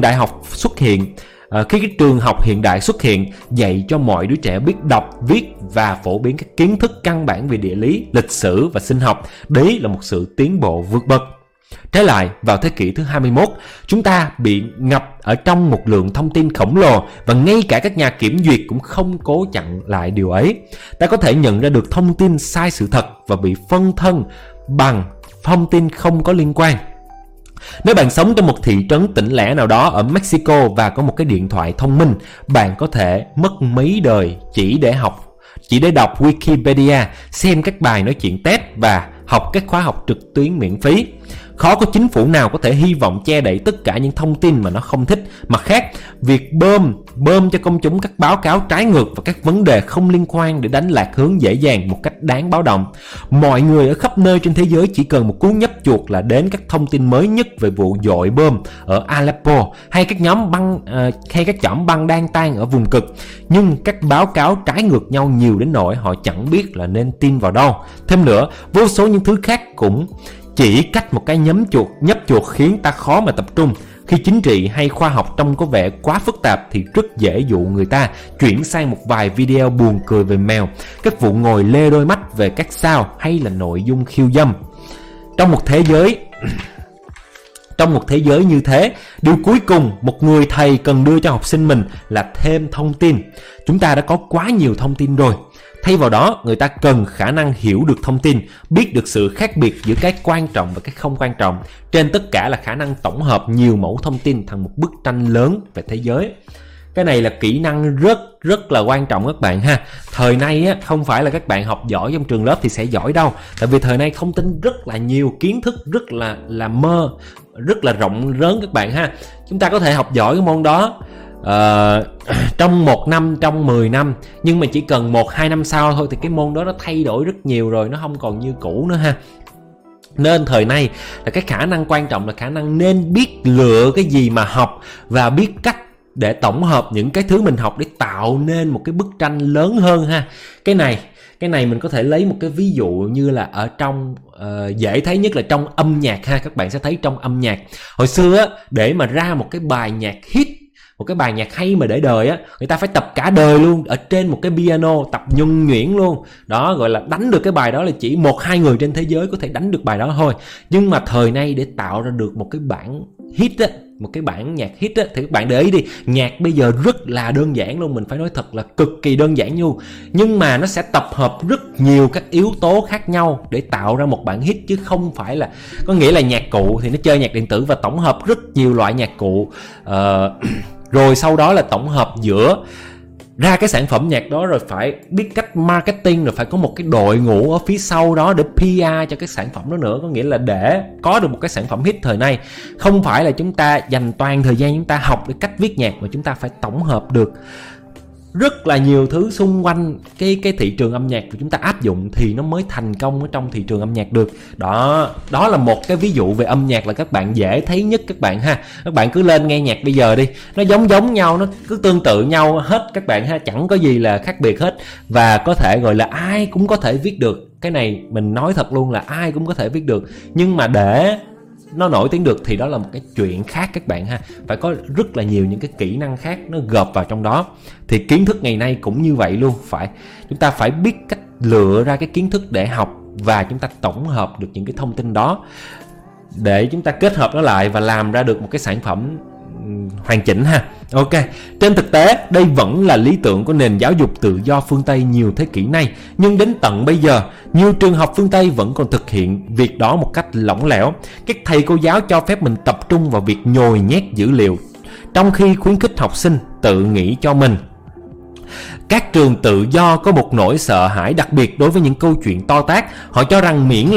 học hiện đại xuất hiện, dạy cho mọi đứa trẻ biết đọc, viết và phổ biến các kiến thức căn bản về địa lý, lịch sử và sinh học, đấy là một sự tiến bộ vượt bậc. Trái lại, vào thế kỷ thứ 21, chúng ta bị ngập ở trong một lượng thông tin khổng lồ, và ngay cả các nhà kiểm duyệt cũng không cố chặn lại điều ấy. Ta có thể nhận ra được thông tin sai sự thật và bị phân thân bằng thông tin không có liên quan. Nếu bạn sống trong một thị trấn tỉnh lẻ nào đó ở Mexico và có một cái điện thoại thông minh, bạn có thể mất mấy đời chỉ để đọc Wikipedia, xem các bài nói chuyện TED và học các khóa học trực tuyến miễn phí. Khó có chính phủ nào có thể hy vọng che đậy tất cả những thông tin mà nó không thích. Mặt khác, việc bơm cho công chúng các báo cáo trái ngược và các vấn đề không liên quan để đánh lạc hướng dễ dàng một cách đáng báo động. Mọi người ở khắp nơi trên thế giới chỉ cần một cú nhấp chuột là đến các thông tin mới nhất về vụ dội bom ở Aleppo hay các chõm băng đang tan ở vùng cực. Nhưng các báo cáo trái ngược nhau nhiều đến nỗi họ chẳng biết là nên tin vào đâu. Thêm nữa, vô số những thứ khác cũng chỉ cách một cái nhấp chuột khiến ta khó mà tập trung. Khi chính trị hay khoa học trông có vẻ quá phức tạp thì rất dễ dụ người ta chuyển sang một vài video buồn cười về mèo, các vụ ngồi lê đôi mắt về các sao hay là nội dung khiêu dâm. Trong một thế giới như thế, điều cuối cùng một người thầy cần đưa cho học sinh mình là thêm thông tin. Chúng ta đã có quá nhiều thông tin rồi. Thay vào đó, người ta cần khả năng hiểu được thông tin, biết được sự khác biệt giữa cái quan trọng và cái không quan trọng. Trên tất cả là khả năng tổng hợp nhiều mẫu thông tin thành một bức tranh lớn về thế giới. Cái này là kỹ năng rất là quan trọng các bạn ha. Thời nay á, không phải là các bạn học giỏi trong trường lớp thì sẽ giỏi đâu. Tại vì thời nay thông tin rất là nhiều, kiến thức rất là rộng lớn các bạn ha. Chúng ta có thể học giỏi cái môn đó trong 1 năm, trong 10 năm, nhưng mà chỉ cần 1-2 năm sau thôi thì cái môn đó nó thay đổi rất nhiều rồi, nó không còn như cũ nữa ha. Nên thời nay là cái khả năng quan trọng là khả năng nên biết lựa cái gì mà học và biết cách để tổng hợp những cái thứ mình học để tạo nên một cái bức tranh lớn hơn ha. Cái này mình có thể lấy một cái ví dụ như là ở trong dễ thấy nhất là trong âm nhạc ha. Các bạn sẽ thấy trong âm nhạc hồi xưa á, để mà ra một cái bài nhạc hit, một cái bài nhạc hay mà để đời á, người ta phải tập cả đời luôn ở trên một cái piano, tập nhuần nhuyễn luôn. Đó gọi là đánh được cái bài đó là chỉ 1-2 người trên thế giới có thể đánh được bài đó thôi. Nhưng mà thời nay để tạo ra được một cái bản hit á, một cái bản nhạc hit á, thì các bạn để ý đi, nhạc bây giờ rất là đơn giản luôn, mình phải nói thật là cực kỳ đơn giản luôn. Nhưng mà nó sẽ tập hợp rất nhiều các yếu tố khác nhau để tạo ra một bản hit, chứ không phải là có nghĩa là nhạc cụ thì nó chơi nhạc điện tử và tổng hợp rất nhiều loại nhạc cụ, rồi sau đó là tổng hợp giữa ra cái sản phẩm nhạc đó, rồi phải biết cách marketing, rồi phải có một cái đội ngũ ở phía sau đó để PR cho cái sản phẩm đó nữa. Có nghĩa là để có được một cái sản phẩm hit thời nay, không phải là chúng ta dành toàn thời gian chúng ta học để cách viết nhạc, mà chúng ta phải tổng hợp được rất là nhiều thứ xung quanh cái thị trường âm nhạc của chúng ta áp dụng thì nó mới thành công ở trong thị trường âm nhạc được. Đó là một cái ví dụ về âm nhạc là các bạn dễ thấy nhất các bạn ha. Các bạn cứ lên nghe nhạc bây giờ đi, nó giống nhau, nó cứ tương tự nhau hết các bạn ha, chẳng có gì là khác biệt hết. Và có thể gọi là ai cũng có thể viết được. Cái này mình nói thật luôn là ai cũng có thể viết được. Nhưng mà để nó nổi tiếng được thì đó là một cái chuyện khác các bạn ha. Phải có rất là nhiều những cái kỹ năng khác nó gộp vào trong đó. Thì kiến thức ngày nay cũng như vậy luôn. Chúng ta phải biết cách lựa ra cái kiến thức để học, và chúng ta tổng hợp được những cái thông tin đó để chúng ta kết hợp nó lại và làm ra được một cái sản phẩm hoàn chỉnh ha. Ok, trên thực tế đây vẫn là lý tưởng của nền giáo dục tự do phương Tây nhiều thế kỷ nay, nhưng đến tận bây giờ nhiều trường học phương Tây vẫn còn thực hiện việc đó một cách lỏng lẻo. Các thầy cô giáo cho phép mình tập trung vào việc nhồi nhét dữ liệu, trong khi khuyến khích học sinh tự nghĩ cho mình. Các trường tự do có một nỗi sợ hãi đặc biệt đối với những câu chuyện to tát. Họ cho rằng miễn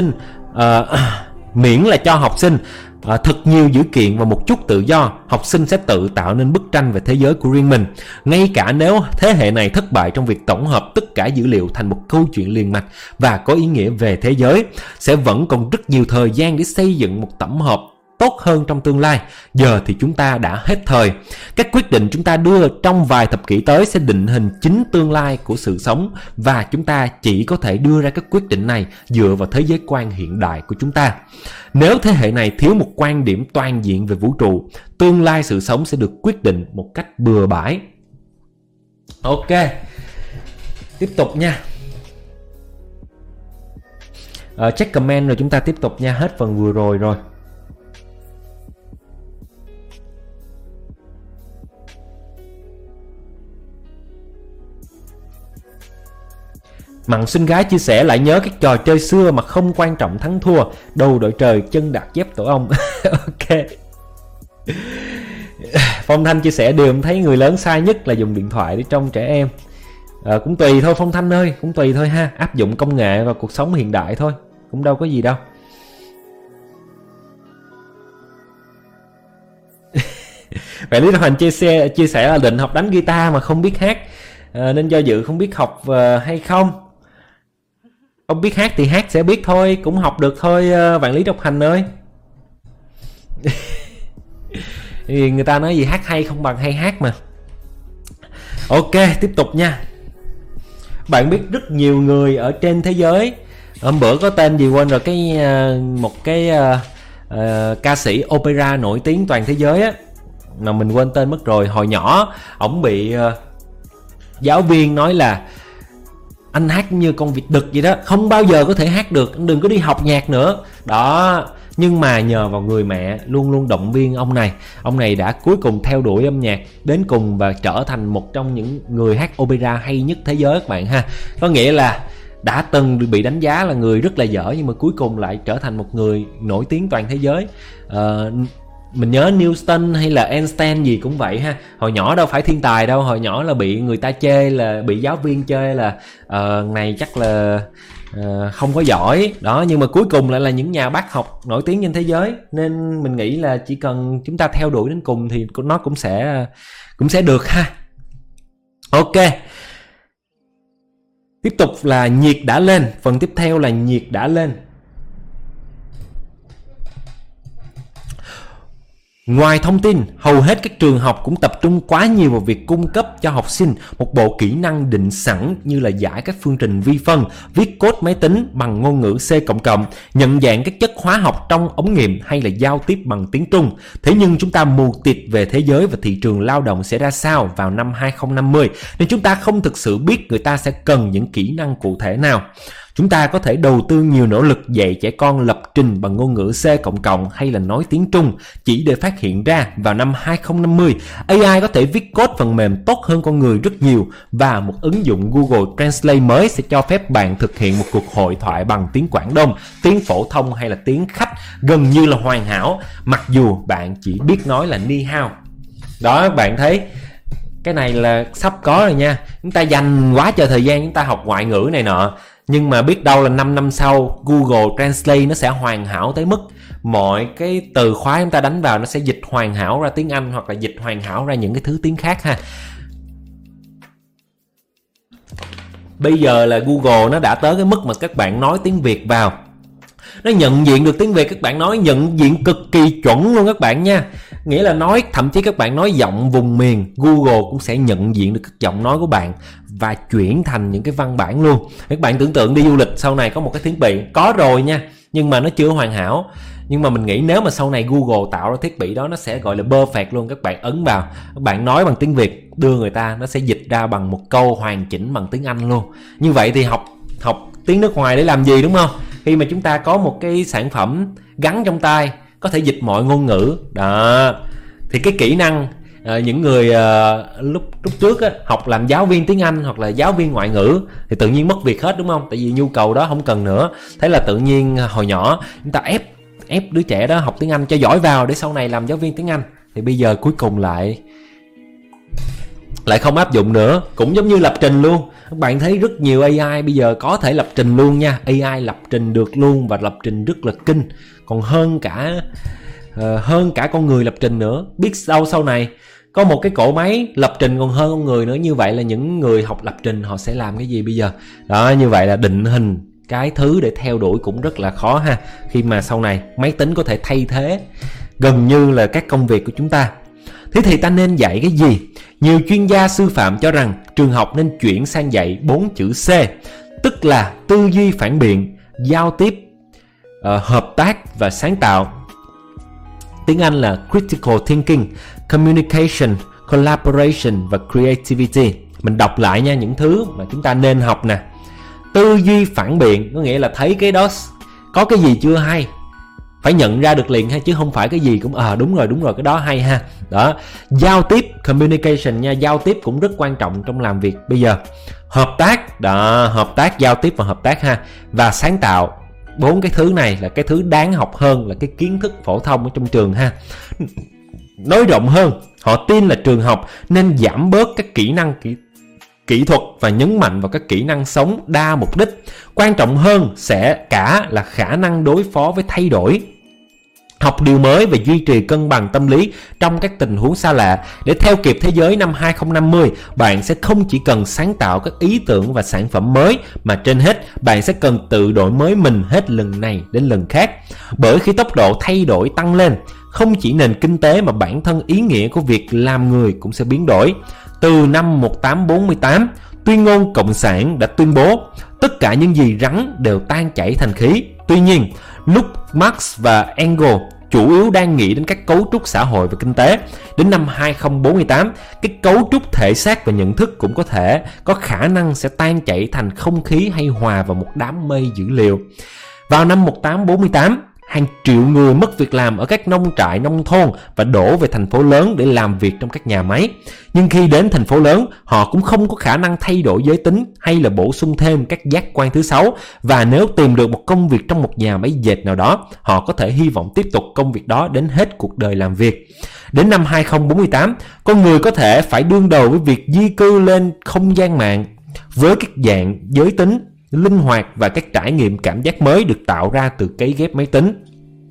là cho học sinh thật nhiều dữ kiện và một chút tự do, học sinh sẽ tự tạo nên bức tranh về thế giới của riêng mình. Ngay cả nếu thế hệ này thất bại trong việc tổng hợp tất cả dữ liệu thành một câu chuyện liền mạch và có ý nghĩa về thế giới, sẽ vẫn còn rất nhiều thời gian để xây dựng một tổng hợp tốt hơn trong tương lai. Giờ thì chúng ta đã hết thời. Các quyết định chúng ta đưa trong vài thập kỷ tới sẽ định hình chính tương lai của sự sống, và chúng ta chỉ có thể đưa ra các quyết định này dựa vào thế giới quan hiện đại của chúng ta. Nếu thế hệ này thiếu một quan điểm toàn diện về vũ trụ, tương lai sự sống sẽ được quyết định một cách bừa bãi. Ok, tiếp tục nha. Check comment rồi chúng ta tiếp tục nha. Hết phần vừa rồi. Mặn xinh gái chia sẻ lại nhớ các trò chơi xưa mà không quan trọng thắng thua, đầu đội trời chân đạp dép tổ ong. Ok. Phong Thanh chia sẻ điều thấy người lớn sai nhất là dùng điện thoại để trông trẻ em. Cũng tùy thôi Phong Thanh ơi, cũng tùy thôi ha, áp dụng công nghệ vào cuộc sống hiện đại thôi. cũng đâu có gì đâu. Vậy Lý Đăng Hành chia sẻ là định học đánh guitar mà không biết hát, nên do dự không biết học hay không. Không biết hát thì hát sẽ biết thôi, cũng học được thôi bạn Lý Đăng Hành ơi. Thì người ta nói gì hát hay không bằng hay hát mà. Ok, tiếp tục nha. Bạn biết rất nhiều người ở trên thế giới, hôm bữa có tên gì quên rồi, một cái ca sĩ opera nổi tiếng toàn thế giới á, mà mình quên tên mất rồi. Hồi nhỏ ổng bị giáo viên nói là anh hát như con vịt đực vậy đó, không bao giờ có thể hát được, đừng có đi học nhạc nữa đó. Nhưng mà nhờ vào người mẹ luôn luôn động viên ông này đã cuối cùng theo đuổi âm nhạc đến cùng và trở thành một trong những người hát opera hay nhất thế giới các bạn ha. Có nghĩa là đã từng bị đánh giá là người rất là dở, nhưng mà cuối cùng lại trở thành một người nổi tiếng toàn thế giới. Mình nhớ Newton hay là Einstein gì cũng vậy ha. Hồi nhỏ đâu phải thiên tài đâu, hồi nhỏ là bị người ta chê, là bị giáo viên chê là này chắc là không có giỏi đó, nhưng mà cuối cùng lại là những nhà bác học nổi tiếng trên thế giới. Nên mình nghĩ là chỉ cần chúng ta theo đuổi đến cùng thì nó cũng sẽ được ha. Ok, tiếp tục là nhiệt đã lên. Phần tiếp theo là nhiệt đã lên. Ngoài thông tin, hầu hết các trường học cũng tập trung quá nhiều vào việc cung cấp cho học sinh một bộ kỹ năng định sẵn như là giải các phương trình vi phân, viết code máy tính bằng ngôn ngữ C++, nhận dạng các chất hóa học trong ống nghiệm hay là giao tiếp bằng tiếng Trung. Thế nhưng chúng ta mù tịt về thế giới và thị trường lao động sẽ ra sao vào năm 2050, nên chúng ta không thực sự biết người ta sẽ cần những kỹ năng cụ thể nào. Chúng ta có thể đầu tư nhiều nỗ lực dạy trẻ con lập trình bằng ngôn ngữ C++ hay là nói tiếng Trung chỉ để phát hiện ra vào năm 2050 AI có thể viết code phần mềm tốt hơn con người rất nhiều, và một ứng dụng Google Translate mới sẽ cho phép bạn thực hiện một cuộc hội thoại bằng tiếng Quảng Đông, tiếng phổ thông hay là tiếng khách gần như là hoàn hảo, mặc dù bạn chỉ biết nói là ni hao. Đó, bạn thấy cái này là sắp có rồi nha. Chúng ta dành quá trời thời gian chúng ta học ngoại ngữ này nọ, nhưng mà biết đâu là 5 năm sau Google Translate nó sẽ hoàn hảo tới mức mọi cái từ khóa chúng ta đánh vào nó sẽ dịch hoàn hảo ra tiếng Anh, hoặc là dịch hoàn hảo ra những cái thứ tiếng khác ha. Bây giờ là Google nó đã tới cái mức mà các bạn nói tiếng Việt vào, nó nhận diện được tiếng Việt các bạn nói, nhận diện cực kỳ chuẩn luôn các bạn nha. Nghĩa là nói, thậm chí các bạn nói giọng vùng miền, Google cũng sẽ nhận diện được các giọng nói của bạn và chuyển thành những cái văn bản luôn. Các bạn tưởng tượng đi du lịch sau này có một cái thiết bị, có rồi nha, nhưng mà nó chưa hoàn hảo. Nhưng mà mình nghĩ nếu mà sau này Google tạo ra thiết bị đó, nó sẽ gọi là perfect luôn. Các bạn ấn vào, các bạn nói bằng tiếng Việt, đưa người ta, nó sẽ dịch ra bằng một câu hoàn chỉnh bằng tiếng Anh luôn. Như vậy thì học tiếng nước ngoài để làm gì, đúng không? Khi mà chúng ta có một cái sản phẩm gắn trong tay, có thể dịch mọi ngôn ngữ đó, thì cái kỹ năng những người lúc trước á, học làm giáo viên tiếng Anh hoặc là giáo viên ngoại ngữ thì tự nhiên mất việc hết, đúng không? Tại vì nhu cầu đó không cần nữa. Thế là tự nhiên hồi nhỏ chúng ta ép đứa trẻ đó học tiếng Anh cho giỏi vào để sau này làm giáo viên tiếng Anh, thì bây giờ cuối cùng lại không áp dụng nữa. Cũng giống như lập trình luôn, các bạn thấy rất nhiều AI bây giờ có thể lập trình luôn nha. AI lập trình được luôn, và lập trình rất là kinh, còn hơn cả con người lập trình nữa. Biết đâu sau này có một cái cỗ máy lập trình còn hơn con người nữa. Như vậy là những người học lập trình họ sẽ làm cái gì bây giờ? Đó, như vậy là định hình cái thứ để theo đuổi cũng rất là khó ha, khi mà sau này máy tính có thể thay thế gần như là các công việc của chúng ta. Thế thì ta nên dạy cái gì? Nhiều chuyên gia sư phạm cho rằng trường học nên chuyển sang dạy 4 chữ C, tức là tư duy phản biện, giao tiếp, hợp tác và sáng tạo. Tiếng Anh là critical thinking, communication, collaboration và creativity. Mình đọc lại nha, những thứ mà chúng ta nên học nè. Tư duy phản biện có nghĩa là thấy cái đó có cái gì chưa hay, phải nhận ra được liền ha, chứ không phải cái gì cũng đúng rồi cái đó hay ha. Đó, giao tiếp, communication nha, giao tiếp cũng rất quan trọng trong làm việc bây giờ. Hợp tác, đó, hợp tác, giao tiếp và hợp tác ha. Và sáng tạo. 4 cái thứ này là cái thứ đáng học hơn là cái kiến thức phổ thông ở trong trường ha. Nói rộng hơn, họ tin là trường học nên giảm bớt các kỹ năng kỹ thuật và nhấn mạnh vào các kỹ năng sống đa mục đích. Quan trọng hơn sẽ cả là khả năng đối phó với thay đổi, học điều mới và duy trì cân bằng tâm lý trong các tình huống xa lạ. Để theo kịp thế giới năm 2050, bạn sẽ không chỉ cần sáng tạo các ý tưởng và sản phẩm mới, mà trên hết, bạn sẽ cần tự đổi mới mình hết lần này đến lần khác. Bởi khi tốc độ thay đổi tăng lên, không chỉ nền kinh tế mà bản thân ý nghĩa của việc làm người cũng sẽ biến đổi. Từ năm 1848, tuyên ngôn Cộng sản đã tuyên bố tất cả những gì rắn đều tan chảy thành khí. Tuy nhiên, lúc Marx và Engels chủ yếu đang nghĩ đến các cấu trúc xã hội và kinh tế, đến năm 2048, cái cấu trúc thể xác và nhận thức cũng có khả năng sẽ tan chảy thành không khí hay hòa vào một đám mây dữ liệu. Vào năm 1848, hàng triệu người mất việc làm ở các nông trại nông thôn và đổ về thành phố lớn để làm việc trong các nhà máy. Nhưng khi đến thành phố lớn, họ cũng không có khả năng thay đổi giới tính hay là bổ sung thêm các giác quan thứ sáu. Và nếu tìm được một công việc trong một nhà máy dệt nào đó, họ có thể hy vọng tiếp tục công việc đó đến hết cuộc đời làm việc. Đến năm 2048, con người có thể phải đương đầu với việc di cư lên không gian mạng với các dạng giới tính linh hoạt và các trải nghiệm cảm giác mới được tạo ra từ cấy ghép máy tính.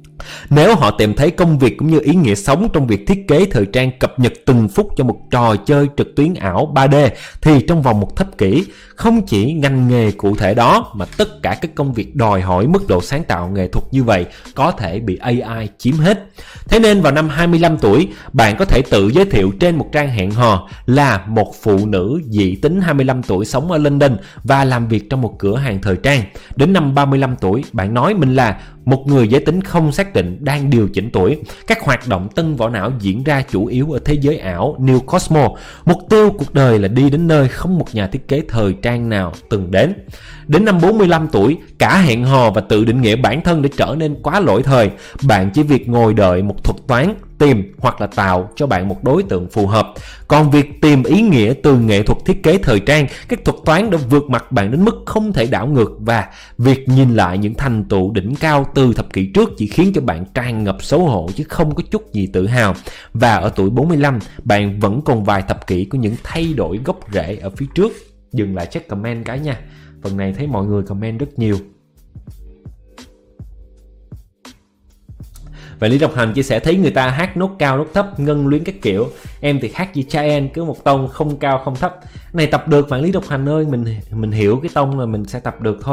Nếu họ tìm thấy công việc cũng như ý nghĩa sống trong việc thiết kế thời trang cập nhật từng phút cho một trò chơi trực tuyến ảo 3D, thì trong vòng một thập kỷ, không chỉ ngành nghề cụ thể đó mà tất cả các công việc đòi hỏi mức độ sáng tạo nghệ thuật như vậy có thể bị AI chiếm hết. Thế nên vào năm 25 tuổi, bạn có thể tự giới thiệu trên một trang hẹn hò là một phụ nữ dị tính 25 tuổi sống ở London và làm việc trong một cửa hàng thời trang. Đến năm 35 tuổi, bạn nói mình là một người giới tính không xác định đang điều chỉnh tuổi. Các hoạt động tân vỏ não diễn ra chủ yếu ở thế giới ảo New Cosmo. Mục tiêu cuộc đời là đi đến nơi không một nhà thiết kế thời trang nào từng đến. Đến năm 45 tuổi, cả hẹn hò và tự định nghĩa bản thân để trở nên quá lỗi thời. Bạn chỉ việc ngồi đợi một thuật toán tìm hoặc là tạo cho bạn một đối tượng phù hợp. Còn việc tìm ý nghĩa từ nghệ thuật thiết kế thời trang, các thuật toán đã vượt mặt bạn đến mức không thể đảo ngược, và việc nhìn lại những thành tựu đỉnh cao từ thập kỷ trước chỉ khiến cho bạn tràn ngập xấu hổ chứ không có chút gì tự hào. Và ở tuổi 45, bạn vẫn còn vài thập kỷ của những thay đổi gốc rễ ở phía trước. Dừng lại check comment cái nha. Phần này thấy mọi người comment rất nhiều. Và Lý Độc Hành chia sẻ thấy người ta hát nốt cao nốt thấp ngân luyến các kiểu, em thì hát như cha em cứ một tông không cao không thấp. Này tập được bạn Lý Độc Hành ơi, mình hiểu cái tông là mình sẽ tập được thôi.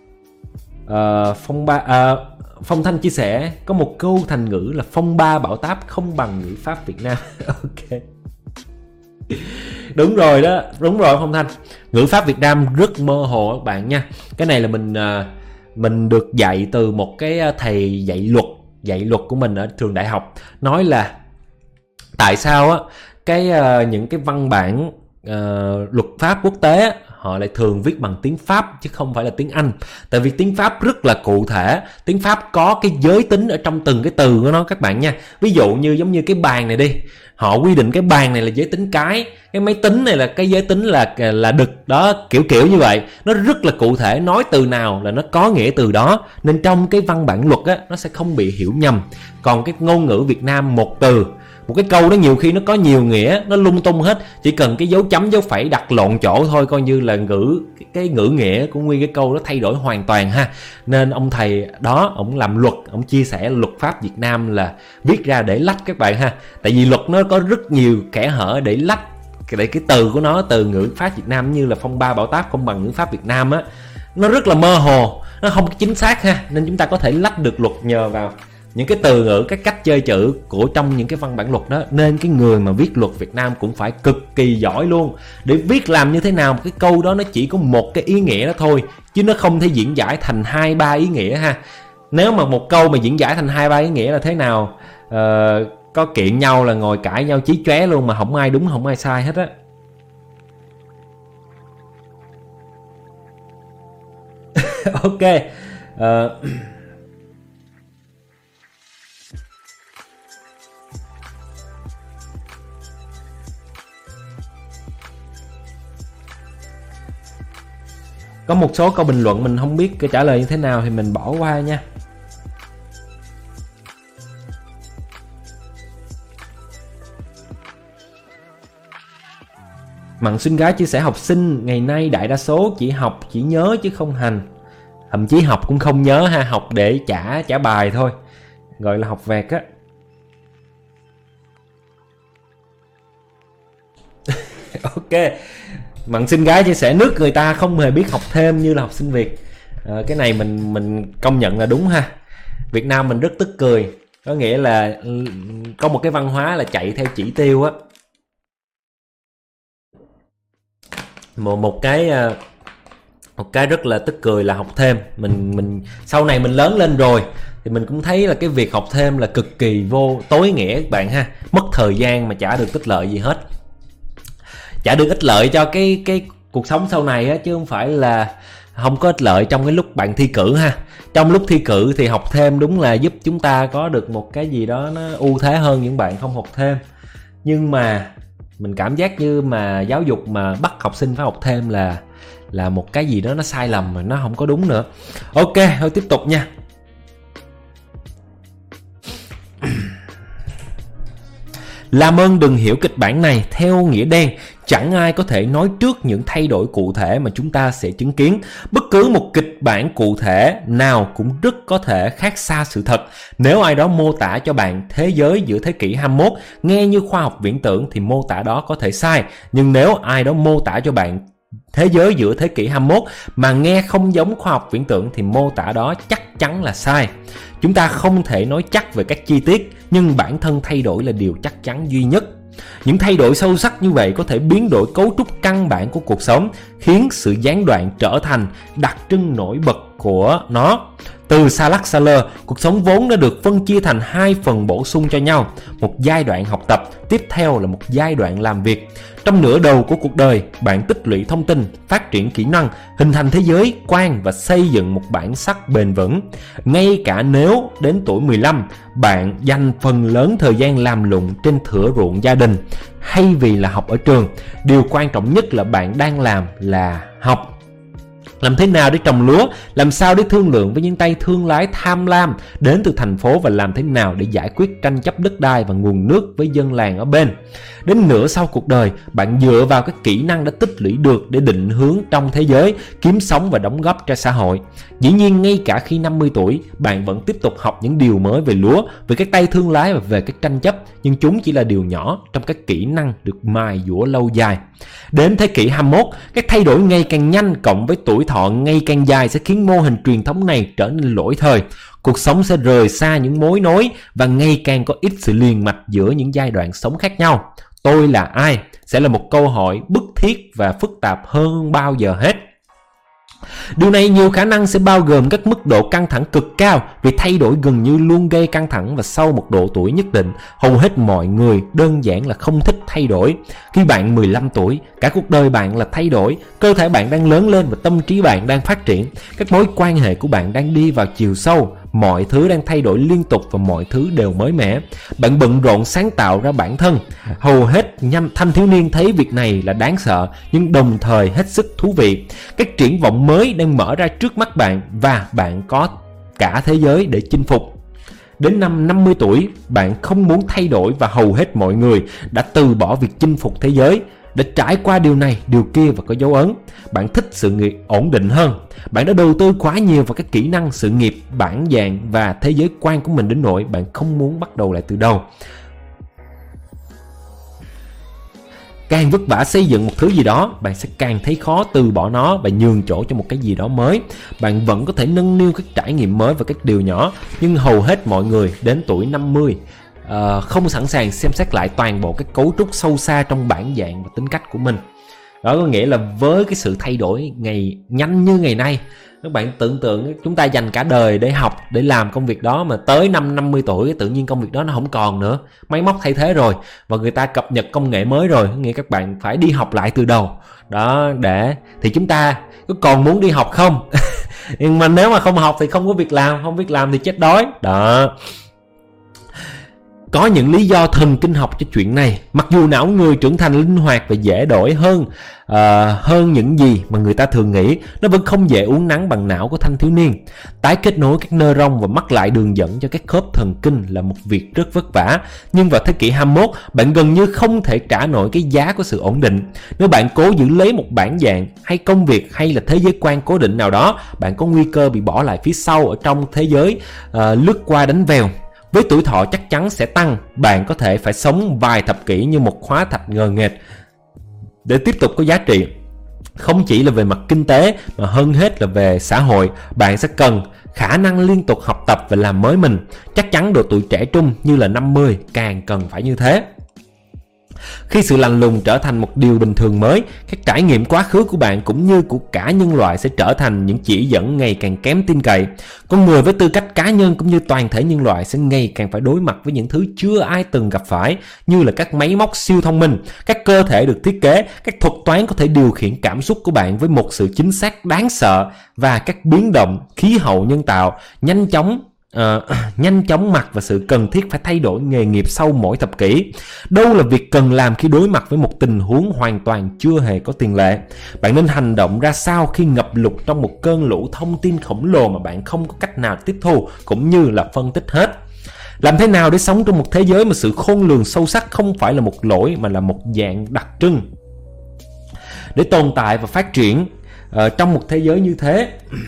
Phong Thanh chia sẻ có một câu thành ngữ là phong ba bão táp không bằng ngữ pháp Việt Nam. Ok, đúng rồi đó, đúng rồi Phong Thanh, ngữ pháp Việt Nam rất mơ hồ các bạn nha. Cái này là mình được dạy từ một cái thầy dạy luật của mình ở trường đại học, nói là tại sao á những cái văn bản luật pháp quốc tế họ lại thường viết bằng tiếng Pháp chứ không phải là tiếng Anh. Tại vì tiếng Pháp rất là cụ thể, tiếng Pháp có cái giới tính ở trong từng cái từ của nó các bạn nha. Ví dụ như giống như cái bàn này đi, họ quy định cái bàn này là giới tính cái máy tính này là cái giới tính là đực đó, kiểu như vậy. Nó rất là cụ thể, nói từ nào là nó có nghĩa từ đó, nên trong cái văn bản luật á nó sẽ không bị hiểu nhầm. Còn cái ngôn ngữ Việt Nam một từ, một cái câu đó nhiều khi nó có nhiều nghĩa, nó lung tung hết, chỉ cần cái dấu chấm dấu phẩy đặt lộn chỗ thôi coi như là cái ngữ nghĩa của nguyên cái câu nó thay đổi hoàn toàn ha. Nên ông thầy đó ông làm luật, ông chia sẻ luật pháp Việt Nam là viết ra để lách các bạn ha. Tại vì luật nó có rất nhiều kẽ hở để lách, để cái từ của nó, từ ngữ pháp Việt Nam như là phong ba bão táp không bằng ngữ pháp Việt Nam á, nó rất là mơ hồ, nó không chính xác ha. Nên chúng ta có thể lách được luật nhờ vào những cái từ ngữ, cái cách chơi chữ của trong những cái văn bản luật đó. Nên cái người mà viết luật Việt Nam cũng phải cực kỳ giỏi luôn, để viết làm như thế nào cái câu đó nó chỉ có một cái ý nghĩa đó thôi, chứ nó không thể diễn giải thành 2-3 ý nghĩa ha. Nếu mà một câu mà diễn giải thành 2-3 ý nghĩa là thế nào, có kiện nhau là ngồi cãi nhau chí chóe luôn mà không ai đúng không ai sai hết á. Ok, có một số câu bình luận mình không biết cái trả lời như thế nào thì mình bỏ qua nha. Mặn xinh gái chia sẻ học sinh ngày nay đại đa số chỉ học chỉ nhớ chứ không hành, thậm chí học cũng không nhớ ha, học để trả bài thôi, gọi là học vẹt á. Ok, Mặn xinh gái chia sẻ nước người ta không hề biết học thêm như là học sinh Việt. Cái này mình công nhận là đúng ha. Việt Nam mình rất tức cười, có nghĩa là có một cái văn hóa là chạy theo chỉ tiêu á. Một cái rất là tức cười là học thêm. Mình sau này mình lớn lên rồi thì mình cũng thấy là cái việc học thêm là cực kỳ vô tối nghĩa các bạn ha. Mất thời gian mà chả được ích lợi gì hết, chả được ích lợi cho cái cuộc sống sau này á, chứ không phải là không có ích lợi trong cái lúc bạn thi cử ha. Trong lúc thi cử thì học thêm đúng là giúp chúng ta có được một cái gì đó nó ưu thế hơn những bạn không học thêm. Nhưng mà mình cảm giác như mà giáo dục mà bắt học sinh phải học thêm là một cái gì đó nó sai lầm mà nó không có đúng nữa. Ok, thôi tiếp tục nha. Làm ơn đừng hiểu kịch bản này theo nghĩa đen. Chẳng ai có thể nói trước những thay đổi cụ thể mà chúng ta sẽ chứng kiến. Bất cứ một kịch bản cụ thể nào cũng rất có thể khác xa sự thật. Nếu ai đó mô tả cho bạn thế giới giữa thế kỷ 21 nghe như khoa học viễn tưởng thì mô tả đó có thể sai. Nhưng nếu ai đó mô tả cho bạn thế giới giữa thế kỷ 21 mà nghe không giống khoa học viễn tưởng thì mô tả đó chắc chắn là sai. Chúng ta không thể nói chắc về các chi tiết, nhưng bản thân thay đổi là điều chắc chắn duy nhất. Những thay đổi sâu sắc như vậy có thể biến đổi cấu trúc căn bản của cuộc sống, khiến sự gián đoạn trở thành đặc trưng nổi bật của nó. Từ Salah-Saler, cuộc sống vốn đã được phân chia thành hai phần bổ sung cho nhau, một giai đoạn học tập, tiếp theo là một giai đoạn làm việc. Trong nửa đầu của cuộc đời, bạn tích lũy thông tin, phát triển kỹ năng, hình thành thế giới quan và xây dựng một bản sắc bền vững. Ngay cả nếu đến tuổi 15, bạn dành phần lớn thời gian làm lụng trên thửa ruộng gia đình hay vì là học ở trường, điều quan trọng nhất là bạn đang làm là học. Làm thế nào để trồng lúa, làm sao để thương lượng với những tay thương lái tham lam đến từ thành phố và làm thế nào để giải quyết tranh chấp đất đai và nguồn nước với dân làng ở bên. Đến nửa sau cuộc đời, bạn dựa vào các kỹ năng đã tích lũy được để định hướng trong thế giới, kiếm sống và đóng góp cho xã hội. Dĩ nhiên ngay cả khi 50 tuổi, bạn vẫn tiếp tục học những điều mới về lúa, về các tay thương lái và về các tranh chấp, nhưng chúng chỉ là điều nhỏ trong các kỹ năng được mài dũa lâu dài. Đến thế kỷ 21, các thay đổi ngày càng nhanh cộng với tuổi thọ ngày càng dài sẽ khiến mô hình truyền thống này trở nên lỗi thời. Cuộc sống sẽ rời xa những mối nối và ngày càng có ít sự liền mạch giữa những giai đoạn sống khác nhau. Tôi là ai? Sẽ là một câu hỏi bức thiết và phức tạp hơn bao giờ hết. Điều này nhiều khả năng sẽ bao gồm các mức độ căng thẳng cực cao, vì thay đổi gần như luôn gây căng thẳng và sau một độ tuổi nhất định, hầu hết mọi người đơn giản là không thích thay đổi. Khi bạn 15 tuổi, cả cuộc đời bạn là thay đổi, cơ thể bạn đang lớn lên và tâm trí bạn đang phát triển, các mối quan hệ của bạn đang đi vào chiều sâu, mọi thứ đang thay đổi liên tục và mọi thứ đều mới mẻ. Bạn bận rộn sáng tạo ra bản thân. Hầu hết thanh thiếu niên thấy việc này là đáng sợ, nhưng đồng thời hết sức thú vị. Các triển vọng mới đang mở ra trước mắt bạn và bạn có cả thế giới để chinh phục. Đến năm 50 tuổi, bạn không muốn thay đổi và hầu hết mọi người đã từ bỏ việc chinh phục thế giới. Đã trải qua điều này, điều kia và có dấu ấn. Bạn thích sự nghiệp ổn định hơn. Bạn đã đầu tư quá nhiều vào các kỹ năng, sự nghiệp, bản dạng và thế giới quan của mình đến nỗi bạn không muốn bắt đầu lại từ đầu. Càng vất vả xây dựng một thứ gì đó, bạn sẽ càng thấy khó từ bỏ nó và nhường chỗ cho một cái gì đó mới. Bạn vẫn có thể nâng niu các trải nghiệm mới và các điều nhỏ, nhưng hầu hết mọi người đến tuổi 50 không sẵn sàng xem xét lại toàn bộ các cấu trúc sâu xa trong bản dạng và tính cách của mình. Đó có nghĩa là với cái sự thay đổi nhanh như ngày nay, các bạn tưởng tượng chúng ta dành cả đời để học, để làm công việc đó, mà tới năm 50 tuổi tự nhiên công việc đó nó không còn nữa, máy móc thay thế rồi và người ta cập nhật công nghệ mới rồi, nghĩa các bạn phải đi học lại từ đầu. Đó, thì chúng ta có còn muốn đi học không? Nhưng mà nếu mà không học thì không có việc làm, không biết làm thì chết đói. Đó. Có những lý do thần kinh học cho chuyện này. Mặc dù não người trưởng thành linh hoạt và dễ đổi hơn những gì mà người ta thường nghĩ, nó vẫn không dễ uốn nắn bằng não của thanh thiếu niên. Tái kết nối các neuron và mắc lại đường dẫn cho các khớp thần kinh là một việc rất vất vả. Nhưng vào thế kỷ 21, bạn gần như không thể trả nổi cái giá của sự ổn định. Nếu bạn cố giữ lấy một bản dạng hay công việc hay là thế giới quan cố định nào đó, bạn có nguy cơ bị bỏ lại phía sau ở trong thế giới lướt qua đánh vèo. Với tuổi thọ chắc chắn sẽ tăng, bạn có thể phải sống vài thập kỷ như một hóa thạch ngờ nghệch để tiếp tục có giá trị. Không chỉ là về mặt kinh tế mà hơn hết là về xã hội, bạn sẽ cần khả năng liên tục học tập và làm mới mình. Chắc chắn độ tuổi trẻ trung như là 50 càng cần phải như thế. Khi sự lạnh lùng trở thành một điều bình thường mới, các trải nghiệm quá khứ của bạn cũng như của cả nhân loại sẽ trở thành những chỉ dẫn ngày càng kém tin cậy. Con người với tư cách cá nhân cũng như toàn thể nhân loại sẽ ngày càng phải đối mặt với những thứ chưa ai từng gặp phải, như là các máy móc siêu thông minh, các cơ thể được thiết kế, các thuật toán có thể điều khiển cảm xúc của bạn với một sự chính xác đáng sợ, và các biến động khí hậu nhân tạo nhanh chóng mặt và sự cần thiết phải thay đổi nghề nghiệp sau mỗi thập kỷ. Đâu là việc cần làm khi đối mặt với một tình huống hoàn toàn chưa hề có tiền lệ? Bạn nên hành động ra sao khi ngập lụt trong một cơn lũ thông tin khổng lồ mà bạn không có cách nào tiếp thu cũng như là phân tích hết? Làm thế nào để sống trong một thế giới mà sự khôn lường sâu sắc không phải là một lỗi mà là một dạng đặc trưng? Để tồn tại và phát triển trong một thế giới như thế,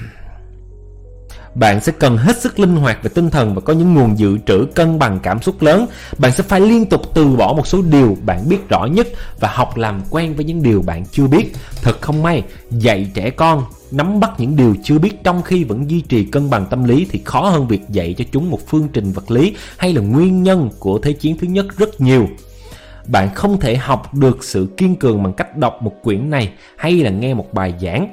bạn sẽ cần hết sức linh hoạt về tinh thần và có những nguồn dự trữ cân bằng cảm xúc lớn. Bạn sẽ phải liên tục từ bỏ một số điều bạn biết rõ nhất và học làm quen với những điều bạn chưa biết. Thật không may, dạy trẻ con nắm bắt những điều chưa biết trong khi vẫn duy trì cân bằng tâm lý thì khó hơn việc dạy cho chúng một phương trình vật lý hay là nguyên nhân của Thế chiến thứ nhất rất nhiều. Bạn không thể học được sự kiên cường bằng cách đọc một quyển này hay là nghe một bài giảng.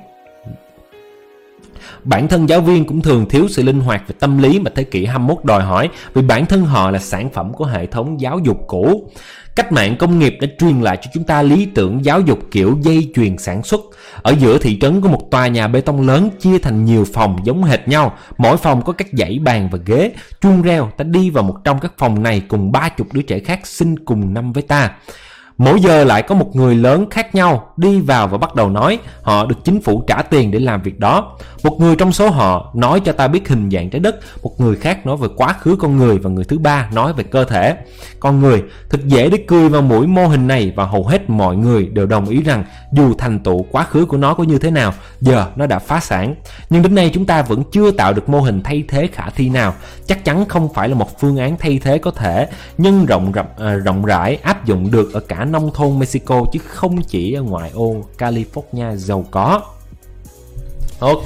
Bản thân giáo viên cũng thường thiếu sự linh hoạt về tâm lý mà thế kỷ 21 đòi hỏi, vì bản thân họ là sản phẩm của hệ thống giáo dục cũ. Cách mạng công nghiệp đã truyền lại cho chúng ta lý tưởng giáo dục kiểu dây chuyền sản xuất. Ở giữa thị trấn có một tòa nhà bê tông lớn chia thành nhiều phòng giống hệt nhau. Mỗi phòng có các dãy bàn và ghế. Chuông reo, ta đi vào một trong các phòng này cùng 30 đứa trẻ khác sinh cùng năm với ta. Mỗi giờ lại có một người lớn khác nhau đi vào và bắt đầu nói. Họ được chính phủ trả tiền để làm việc đó. Một người trong số họ nói cho ta biết hình dạng trái đất, một người khác nói về quá khứ con người, và người thứ ba nói về cơ thể con người. Thật dễ để cười vào mũi mô hình này, và hầu hết mọi người đều đồng ý rằng dù thành tựu quá khứ của nó có như thế nào, giờ nó đã phá sản. Nhưng đến nay chúng ta vẫn chưa tạo được mô hình thay thế khả thi nào. Chắc chắn không phải là một phương án thay thế có thể nhân rộng rãi áp dụng được ở cả nông thôn Mexico, chứ không chỉ ở ngoại ô California giàu có. Ok,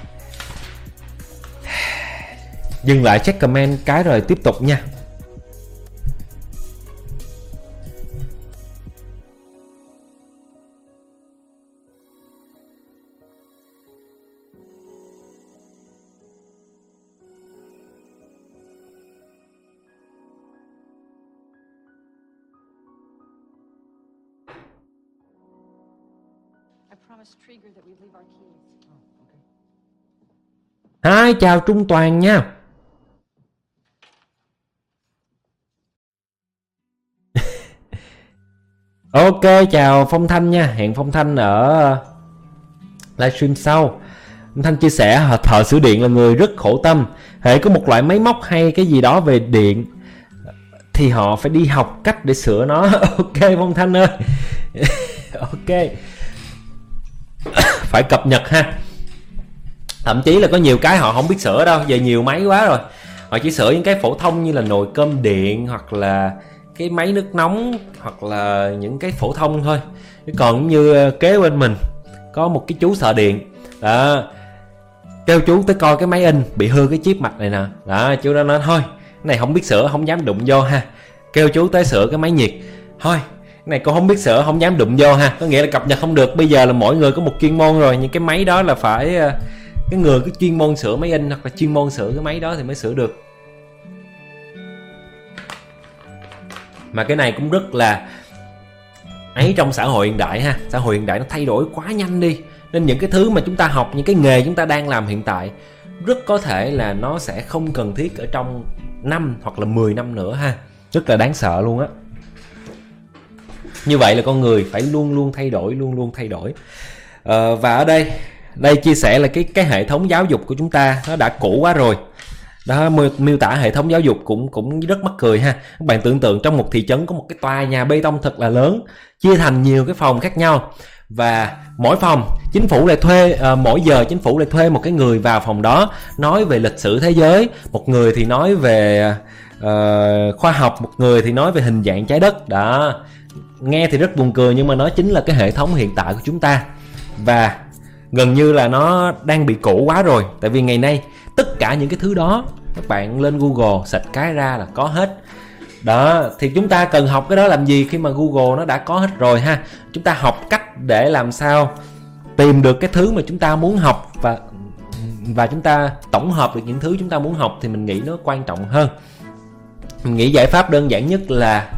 dừng lại check comment cái rồi tiếp tục nha. Hi, chào Trung Toàn nha. Ok, chào Phong Thanh nha. Hẹn Phong Thanh ở livestream sau. Phong Thanh chia sẻ thợ sửa điện là người rất khổ tâm. Hễ có một loại máy móc hay cái gì đó về điện thì họ phải đi học cách để sửa nó. Ok Phong Thanh ơi. Ok, phải cập nhật ha. Thậm chí là có nhiều cái họ không biết sửa đâu. Giờ nhiều máy quá rồi, họ chỉ sửa những cái phổ thông như là nồi cơm điện, hoặc là cái máy nước nóng, hoặc là những cái phổ thông thôi. Còn như kế bên mình có một cái chú thợ điện đó, kêu chú tới coi cái máy in bị hư cái chip mạch này nè. Đó, chú đó nói thôi cái này không biết sửa, không dám đụng vô ha. Kêu chú tới sửa cái máy nhiệt, thôi cái này con không biết sửa, không dám đụng vô ha. Có nghĩa là cập nhật không được. Bây giờ là mỗi người có một chuyên môn rồi, những cái máy đó là phải cái người có chuyên môn sửa máy in hoặc là chuyên môn sửa cái máy đó thì mới sửa được. Mà cái này cũng rất là ấy trong xã hội hiện đại ha. Xã hội hiện đại nó thay đổi quá nhanh đi, nên những cái thứ mà chúng ta học, những cái nghề chúng ta đang làm hiện tại rất có thể là nó sẽ không cần thiết ở trong 5 hoặc là 10 năm nữa ha. Rất là đáng sợ luôn á. Như vậy là con người phải luôn luôn thay đổi, luôn luôn thay đổi. Và ở đây chia sẻ là cái hệ thống giáo dục của chúng ta nó đã cũ quá rồi. Đó, miêu tả hệ thống giáo dục cũng rất mắc cười ha. Các bạn tưởng tượng trong một thị trấn có một cái tòa nhà bê tông thật là lớn, chia thành nhiều cái phòng khác nhau, và mỗi phòng chính phủ lại thuê mỗi giờ chính phủ lại thuê một cái người vào phòng đó nói về lịch sử thế giới, một người thì nói về khoa học, một người thì nói về hình dạng trái đất. Đó, nghe thì rất buồn cười nhưng mà nó chính là cái hệ thống hiện tại của chúng ta, và gần như là nó đang bị cũ quá rồi. Tại vì ngày nay tất cả những cái thứ đó các bạn lên Google search cái ra là có hết. Đó, thì chúng ta cần học cái đó làm gì khi mà Google nó đã có hết rồi ha. Chúng ta học cách để làm sao tìm được cái thứ mà chúng ta muốn học, và chúng ta tổng hợp được những thứ chúng ta muốn học, thì mình nghĩ nó quan trọng hơn. Mình nghĩ giải pháp đơn giản nhất là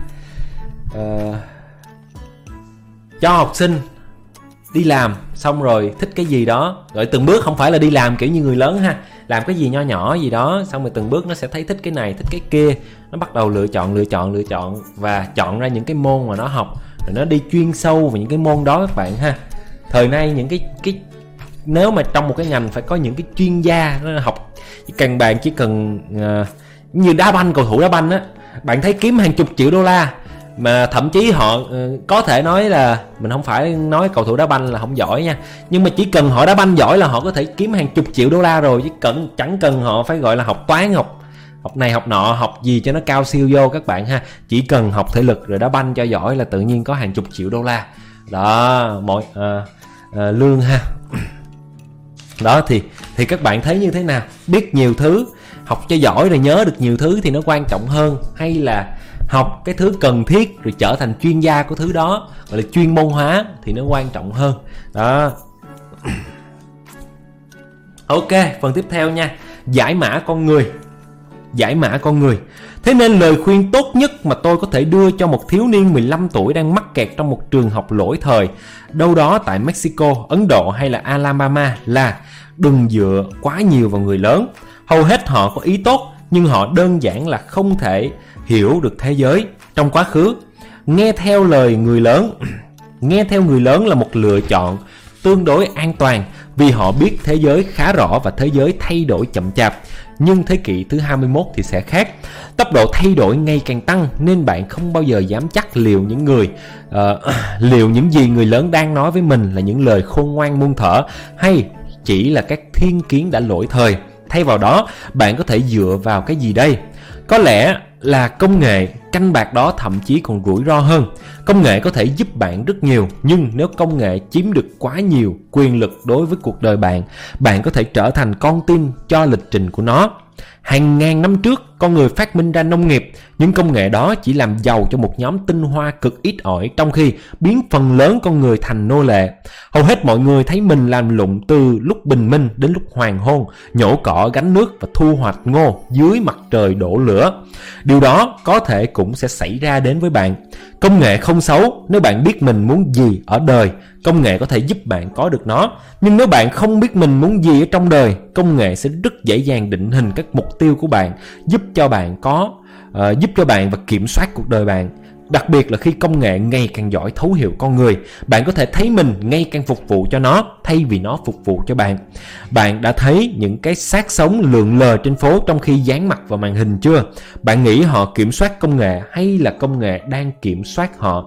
cho học sinh đi làm xong rồi thích cái gì đó, rồi từng bước, không phải là đi làm kiểu như người lớn ha, làm cái gì nho nhỏ gì đó xong rồi từng bước nó sẽ thấy thích cái này thích cái kia, nó bắt đầu lựa chọn và chọn ra những cái môn mà nó học, rồi nó đi chuyên sâu vào những cái môn đó các bạn ha. Thời nay những cái nếu mà trong một cái ngành phải có những cái chuyên gia nó học, bạn chỉ cần như đá banh, cầu thủ đá banh á, bạn thấy kiếm hàng chục triệu đô la, mà thậm chí họ có thể nói là, mình không phải nói cầu thủ đá banh là không giỏi nha, nhưng mà chỉ cần họ đá banh giỏi là họ có thể kiếm hàng chục triệu đô la rồi, chứ chẳng cần họ phải gọi là học toán, học này học nọ, học gì cho nó cao siêu vô các bạn ha. Chỉ cần học thể lực rồi đá banh cho giỏi là tự nhiên có hàng chục triệu đô la đó, mỗi lương ha. Đó thì các bạn thấy như thế nào? Biết nhiều thứ, học cho giỏi rồi nhớ được nhiều thứ thì nó quan trọng hơn, hay là học cái thứ cần thiết rồi trở thành chuyên gia của thứ đó, gọi là chuyên môn hóa, thì nó quan trọng hơn. Đó. Ok, phần tiếp theo nha. Giải mã con người. Thế nên lời khuyên tốt nhất mà tôi có thể đưa cho một thiếu niên 15 tuổi đang mắc kẹt trong một trường học lỗi thời đâu đó tại Mexico, Ấn Độ hay là Alabama là đừng dựa quá nhiều vào người lớn. Hầu hết họ có ý tốt, nhưng họ đơn giản là không thể hiểu được thế giới trong quá khứ. Nghe theo người lớn là một lựa chọn tương đối an toàn, vì họ biết thế giới khá rõ và thế giới thay đổi chậm chạp. Nhưng thế kỷ thứ 21 thì sẽ khác. Tốc độ thay đổi ngày càng tăng, nên bạn không bao giờ dám chắc liệu những gì người lớn đang nói với mình là những lời khôn ngoan muôn thuở, hay chỉ là các thiên kiến đã lỗi thời. Thay vào đó, bạn có thể dựa vào cái gì đây? Có lẽ là công nghệ. Canh bạc đó thậm chí còn rủi ro hơn. Công nghệ có thể giúp bạn rất nhiều, nhưng nếu công nghệ chiếm được quá nhiều quyền lực đối với cuộc đời bạn, bạn có thể trở thành con tin cho lịch trình của nó. Hàng ngàn năm trước, con người phát minh ra nông nghiệp, nhưng công nghệ đó chỉ làm giàu cho một nhóm tinh hoa cực ít ỏi, trong khi biến phần lớn con người thành nô lệ. Hầu hết mọi người thấy mình làm lụng từ lúc bình minh đến lúc hoàng hôn, nhổ cỏ, gánh nước và thu hoạch ngô dưới mặt trời đổ lửa. Điều đó có thể cũng sẽ xảy ra đến với bạn. Công nghệ không xấu nếu bạn biết mình muốn gì ở đời. Công nghệ có thể giúp bạn có được nó. Nhưng nếu bạn không biết mình muốn gì ở trong đời, công nghệ sẽ rất dễ dàng định hình các mục tiêu của bạn, giúp cho bạn và kiểm soát cuộc đời bạn. Đặc biệt là khi công nghệ ngày càng giỏi thấu hiểu con người, bạn có thể thấy mình ngày càng phục vụ cho nó thay vì nó phục vụ cho bạn. Bạn đã thấy những cái xác sống lượn lờ trên phố trong khi dán mặt vào màn hình chưa? Bạn nghĩ họ kiểm soát công nghệ hay là công nghệ đang kiểm soát họ?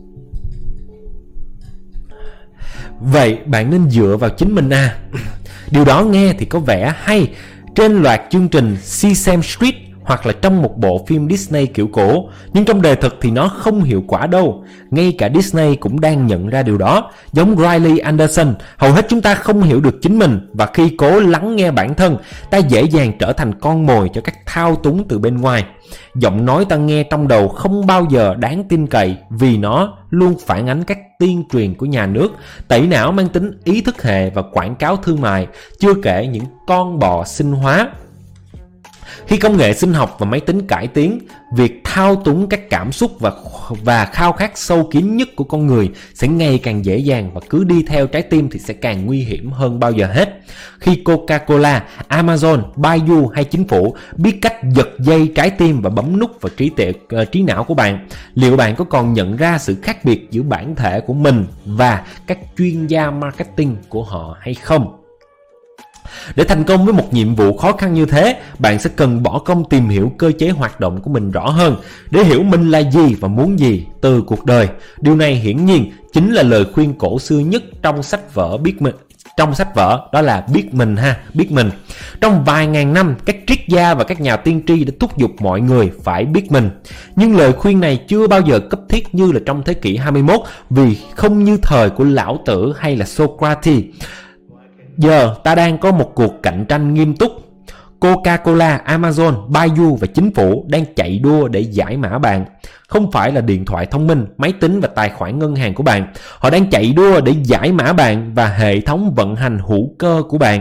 Vậy bạn nên dựa vào chính mình à? Điều đó nghe thì có vẻ hay trên loạt chương trình Sesame Street hoặc là trong một bộ phim Disney kiểu cổ, nhưng trong đời thực thì nó không hiệu quả đâu. Ngay cả Disney cũng đang nhận ra điều đó. Giống Riley Anderson, hầu hết chúng ta không hiểu được chính mình, và khi cố lắng nghe bản thân, ta dễ dàng trở thành con mồi cho các thao túng từ bên ngoài. Giọng nói ta nghe trong đầu không bao giờ đáng tin cậy, vì nó luôn phản ánh các tuyên truyền của nhà nước, tẩy não mang tính ý thức hệ và quảng cáo thương mại, chưa kể những con bò sinh hóa. Khi công nghệ sinh học và máy tính cải tiến, việc thao túng các cảm xúc và khao khát sâu kín nhất của con người sẽ ngày càng dễ dàng, và cứ đi theo trái tim thì sẽ càng nguy hiểm hơn bao giờ hết. Khi Coca-Cola, Amazon, Baidu hay chính phủ biết cách giật dây trái tim và bấm nút vào trí não của bạn, liệu bạn có còn nhận ra sự khác biệt giữa bản thể của mình và các chuyên gia marketing của họ hay không? Để thành công với một nhiệm vụ khó khăn như thế, bạn sẽ cần bỏ công tìm hiểu cơ chế hoạt động của mình rõ hơn, để hiểu mình là gì và muốn gì từ cuộc đời. Điều này hiển nhiên chính là lời khuyên cổ xưa nhất trong sách vở đó là biết mình. Trong vài ngàn năm, các triết gia và các nhà tiên tri đã thúc giục mọi người phải biết mình. Nhưng lời khuyên này chưa bao giờ cấp thiết như là trong thế kỷ 21, vì không như thời của Lão Tử hay là Socrates. Giờ ta đang có một cuộc cạnh tranh nghiêm túc. Coca-Cola, Amazon, Baidu và chính phủ đang chạy đua để giải mã bạn. Không phải là điện thoại thông minh, máy tính và tài khoản ngân hàng của bạn. Họ đang chạy đua để giải mã bạn và hệ thống vận hành hữu cơ của bạn.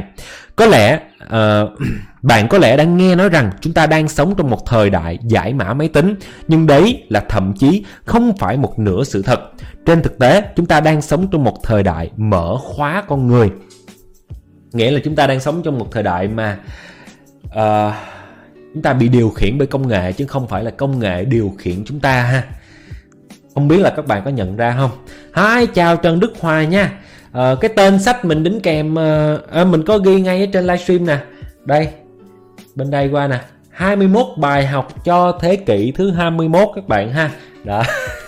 Bạn có lẽ đã nghe nói rằng chúng ta đang sống trong một thời đại giải mã máy tính, nhưng đấy là thậm chí không phải một nửa sự thật. Trên thực tế, chúng ta đang sống trong một thời đại mở khóa con người. Nghĩa là chúng ta đang sống trong một thời đại mà chúng ta bị điều khiển bởi công nghệ, chứ không phải là công nghệ điều khiển chúng ta ha. Không biết là các bạn có nhận ra không? Hi, chào Trần Đức Hòa nha. Cái tên sách mình đính kèm mình có ghi ngay ở trên livestream nè. Đây, bên đây qua nè, 21 bài học cho thế kỷ thứ 21 các bạn ha. Đó.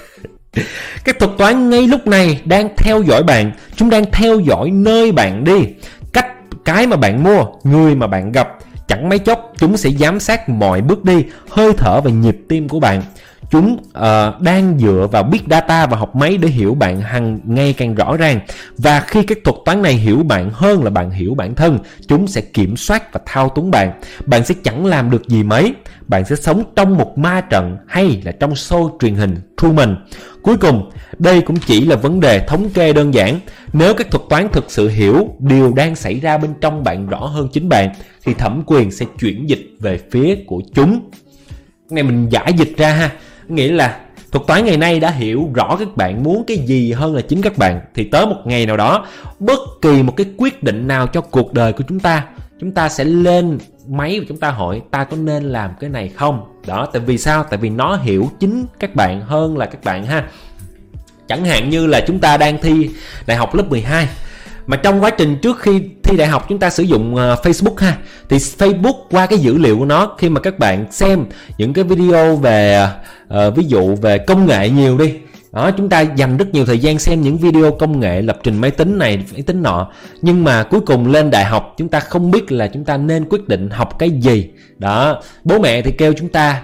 Các thuật toán ngay lúc này đang theo dõi bạn. Chúng đang theo dõi nơi bạn đi, cái mà bạn mua, người mà bạn gặp. Chẳng mấy chốc chúng sẽ giám sát mọi bước đi, hơi thở và nhịp tim của bạn. Chúng đang dựa vào big data và học máy để hiểu bạn ngày càng rõ ràng. Và khi các thuật toán này hiểu bạn hơn là bạn hiểu bản thân, chúng sẽ kiểm soát và thao túng bạn. Bạn sẽ chẳng làm được gì mấy. Bạn sẽ sống trong một ma trận hay là trong show truyền hình Truman. Cuối cùng, đây cũng chỉ là vấn đề thống kê đơn giản. Nếu các thuật toán thực sự hiểu điều đang xảy ra bên trong bạn rõ hơn chính bạn, thì thẩm quyền sẽ chuyển dịch về phía của chúng. Cái này mình giải dịch ra ha. Nghĩa là thuật toán ngày nay đã hiểu rõ các bạn muốn cái gì hơn là chính các bạn. Thì tới một ngày nào đó, bất kỳ một cái quyết định nào cho cuộc đời của chúng ta sẽ lên máy và chúng ta hỏi ta có nên làm cái này không. Đó, tại vì sao? Tại vì nó hiểu chính các bạn hơn là các bạn ha. Chẳng hạn như là chúng ta đang thi đại học lớp 12, mà trong quá trình trước khi thi đại học chúng ta sử dụng Facebook ha, thì Facebook qua cái dữ liệu của nó, khi mà các bạn xem những cái video về ví dụ về công nghệ nhiều đi đó, chúng ta dành rất nhiều thời gian xem những video công nghệ, lập trình máy tính này máy tính nọ, nhưng mà cuối cùng lên đại học chúng ta không biết là chúng ta nên quyết định học cái gì đó. Bố mẹ thì kêu chúng ta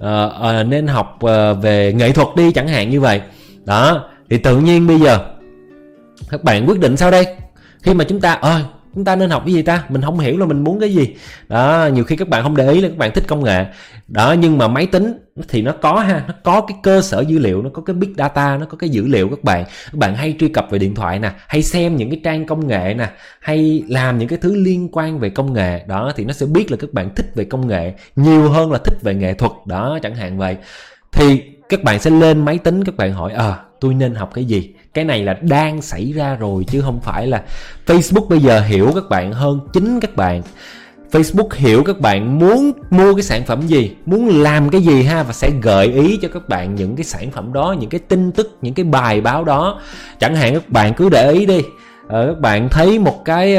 nên học về nghệ thuật đi chẳng hạn như vậy đó. Thì tự nhiên bây giờ các bạn quyết định sao đây? Khi mà chúng ta nên học cái gì ta? Mình không hiểu là mình muốn cái gì. Đó, nhiều khi các bạn không để ý là các bạn thích công nghệ. Đó, nhưng mà máy tính thì nó có cái cơ sở dữ liệu, nó có cái big data, nó có cái dữ liệu các bạn. Các bạn hay truy cập về điện thoại nè, hay xem những cái trang công nghệ nè, hay làm những cái thứ liên quan về công nghệ. Đó, thì nó sẽ biết là các bạn thích về công nghệ nhiều hơn là thích về nghệ thuật. Đó, chẳng hạn vậy. Thì các bạn sẽ lên máy tính, các bạn hỏi tôi nên học cái gì. Cái này là đang xảy ra rồi, chứ không phải là Facebook bây giờ hiểu các bạn hơn chính các bạn. Facebook hiểu các bạn muốn mua cái sản phẩm gì, muốn làm cái gì ha, và sẽ gợi ý cho các bạn những cái sản phẩm đó, những cái tin tức, những cái bài báo đó. Chẳng hạn các bạn cứ để ý đi, các bạn thấy một cái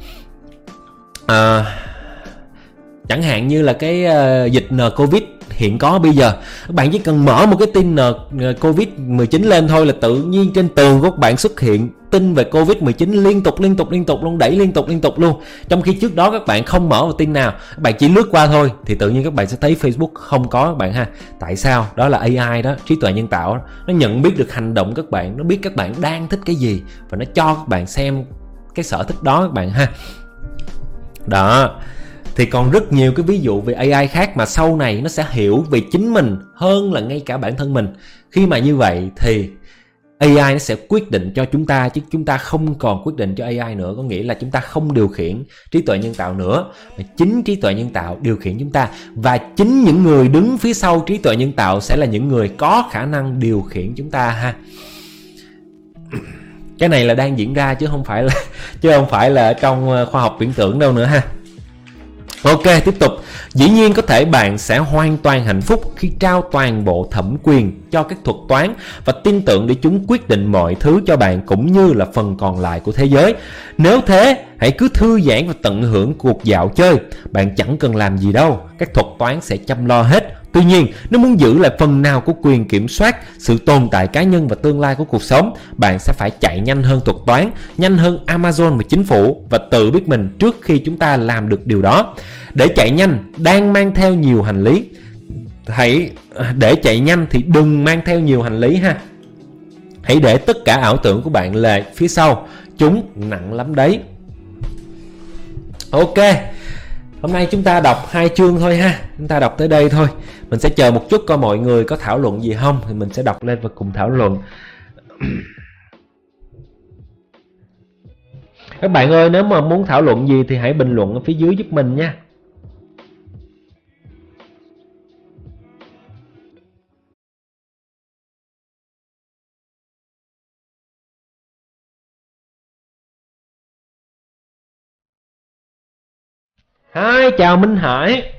chẳng hạn như là cái dịch Covid hiện có bây giờ, các bạn chỉ cần mở một cái tin Covid-19 lên thôi là tự nhiên trên tường của các bạn xuất hiện tin về Covid-19 liên tục luôn, đẩy liên tục luôn. Trong khi trước đó các bạn không mở một tin nào, các bạn chỉ lướt qua thôi, thì tự nhiên các bạn sẽ thấy Facebook không có các bạn ha. Tại sao? Đó là AI đó, trí tuệ nhân tạo đó. Nó nhận biết được hành động các bạn, nó biết các bạn đang thích cái gì và nó cho các bạn xem cái sở thích đó các bạn ha. Đó. Thì còn rất nhiều cái ví dụ về AI khác mà sau này nó sẽ hiểu về chính mình hơn là ngay cả bản thân mình. Khi mà như vậy thì AI nó sẽ quyết định cho chúng ta, chứ chúng ta không còn quyết định cho AI nữa. Có nghĩa là chúng ta không điều khiển trí tuệ nhân tạo nữa, mà chính trí tuệ nhân tạo điều khiển chúng ta. Và chính những người đứng phía sau trí tuệ nhân tạo sẽ là những người có khả năng điều khiển chúng ta ha. Cái này là đang diễn ra chứ không phải là ở trong khoa học viễn tưởng đâu nữa ha. Ok, tiếp tục. Dĩ nhiên có thể bạn sẽ hoàn toàn hạnh phúc khi trao toàn bộ thẩm quyền cho các thuật toán và tin tưởng để chúng quyết định mọi thứ cho bạn cũng như là phần còn lại của thế giới. Nếu thế, hãy cứ thư giãn và tận hưởng cuộc dạo chơi. Bạn chẳng cần làm gì đâu, các thuật toán sẽ chăm lo hết. Tuy nhiên, nếu muốn giữ lại phần nào của quyền kiểm soát, sự tồn tại cá nhân và tương lai của cuộc sống, bạn sẽ phải chạy nhanh hơn thuật toán, nhanh hơn Amazon và chính phủ, và tự biết mình trước khi chúng ta làm được điều đó. Để chạy nhanh, đang mang theo nhiều hành lý. Để chạy nhanh thì đừng mang theo nhiều hành lý ha. Hãy để tất cả ảo tưởng của bạn lại phía sau, chúng nặng lắm đấy. Ok, hôm nay chúng ta đọc 2 chương thôi ha. Chúng ta đọc tới đây thôi. Mình sẽ chờ một chút coi mọi người có thảo luận gì không, thì mình sẽ đọc lên và cùng thảo luận. Các bạn ơi, nếu mà muốn thảo luận gì thì hãy bình luận ở phía dưới giúp mình nha. Hi, chào Minh Hải.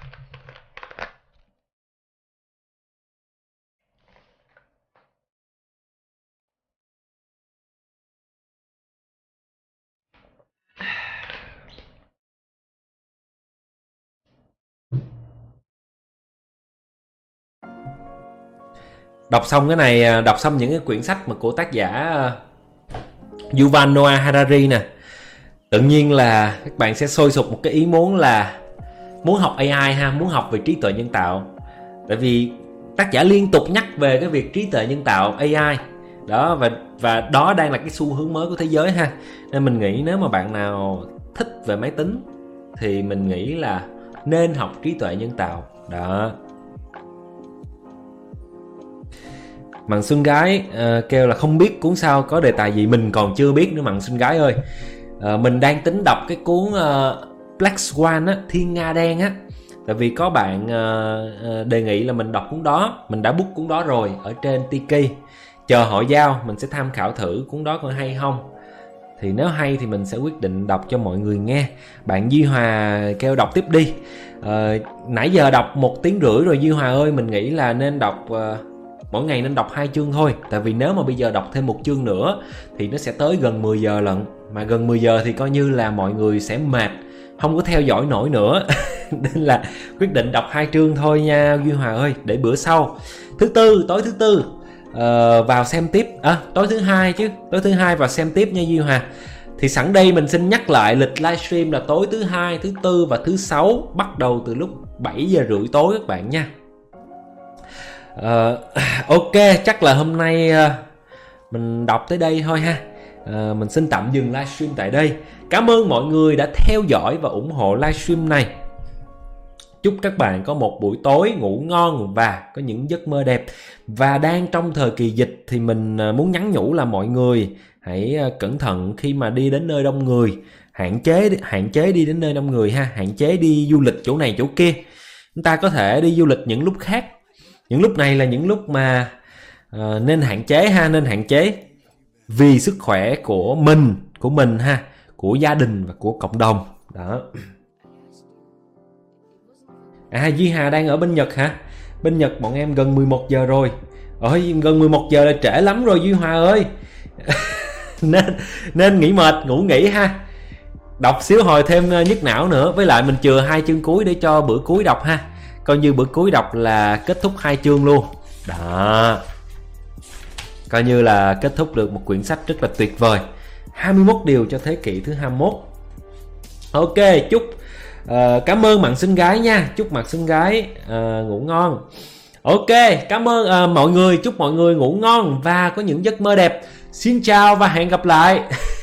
Đọc xong cái này, đọc xong những cái quyển sách mà của tác giả Yuval Noah Harari nè, tự nhiên là các bạn sẽ sôi sục một cái ý muốn là muốn học AI ha, muốn học về trí tuệ nhân tạo. Tại vì tác giả liên tục nhắc về cái việc trí tuệ nhân tạo AI đó, và đó đang là cái xu hướng mới của thế giới ha. Nên mình nghĩ nếu mà bạn nào thích về máy tính thì mình nghĩ là nên học trí tuệ nhân tạo đó. Mặn Xuân Gái kêu là không biết cuốn sau có đề tài gì. Mình còn chưa biết nữa Mặn Xuân Gái ơi. Mình đang tính đọc cái cuốn Black Swan á, Thiên Nga Đen á. Tại vì có bạn đề nghị là mình đọc cuốn đó. Mình đã book cuốn đó rồi ở trên Tiki. Chờ họ giao mình sẽ tham khảo thử cuốn đó coi hay không. Thì nếu hay thì mình sẽ quyết định đọc cho mọi người nghe. Bạn Duy Hòa kêu đọc tiếp đi. Nãy giờ đọc 1 tiếng rưỡi rồi Duy Hòa ơi. Mình nghĩ là nên đọc mỗi ngày nên đọc 2 chương thôi. Tại vì nếu mà bây giờ đọc thêm 1 chương nữa thì nó sẽ tới gần 10 giờ lận. Mà gần 10 giờ thì coi như là mọi người sẽ mệt, không có theo dõi nổi nữa. Nên là quyết định đọc 2 chương thôi nha Duy Hòa ơi. Để bữa sau tối thứ tư vào xem tiếp. Tối thứ hai chứ. Tối thứ hai vào xem tiếp nha Duy Hòa. Thì sẵn đây mình xin nhắc lại lịch livestream là tối thứ hai, thứ tư và thứ sáu, bắt đầu từ lúc 7 giờ rưỡi tối các bạn nha. Ok, chắc là hôm nay mình đọc tới đây thôi ha. Mình xin tạm dừng livestream tại đây. Cảm ơn mọi người đã theo dõi và ủng hộ livestream này. Chúc các bạn có một buổi tối ngủ ngon và có những giấc mơ đẹp. Và đang trong thời kỳ dịch thì mình muốn nhắn nhủ là mọi người hãy cẩn thận khi mà đi đến nơi đông người. Hạn chế đi đến nơi đông người ha. Hạn chế đi du lịch chỗ này chỗ kia. Chúng ta có thể đi du lịch những lúc khác. Những lúc này là những lúc mà nên hạn chế ha, nên hạn chế vì sức khỏe của mình ha, của gia đình và của cộng đồng đó. Duy Hà đang ở bên Nhật hả? Bên Nhật bọn em gần 11 giờ rồi. Gần 11 giờ là trễ lắm rồi Duy Hòa ơi. nên nghỉ mệt, ngủ nghỉ ha. Đọc xíu hồi thêm nhức não nữa. Với lại mình chừa 2 chương cuối để cho bữa cuối đọc ha. Coi như bữa cuối đọc là kết thúc 2 chương luôn. Đó. Coi như là kết thúc được một quyển sách rất là tuyệt vời. 21 điều cho thế kỷ thứ 21. Ok, chúc cảm ơn Mặn Xinh Gái nha. Chúc Mặn Xinh Gái ngủ ngon. Ok, cảm ơn mọi người. Chúc mọi người ngủ ngon và có những giấc mơ đẹp. Xin chào và hẹn gặp lại.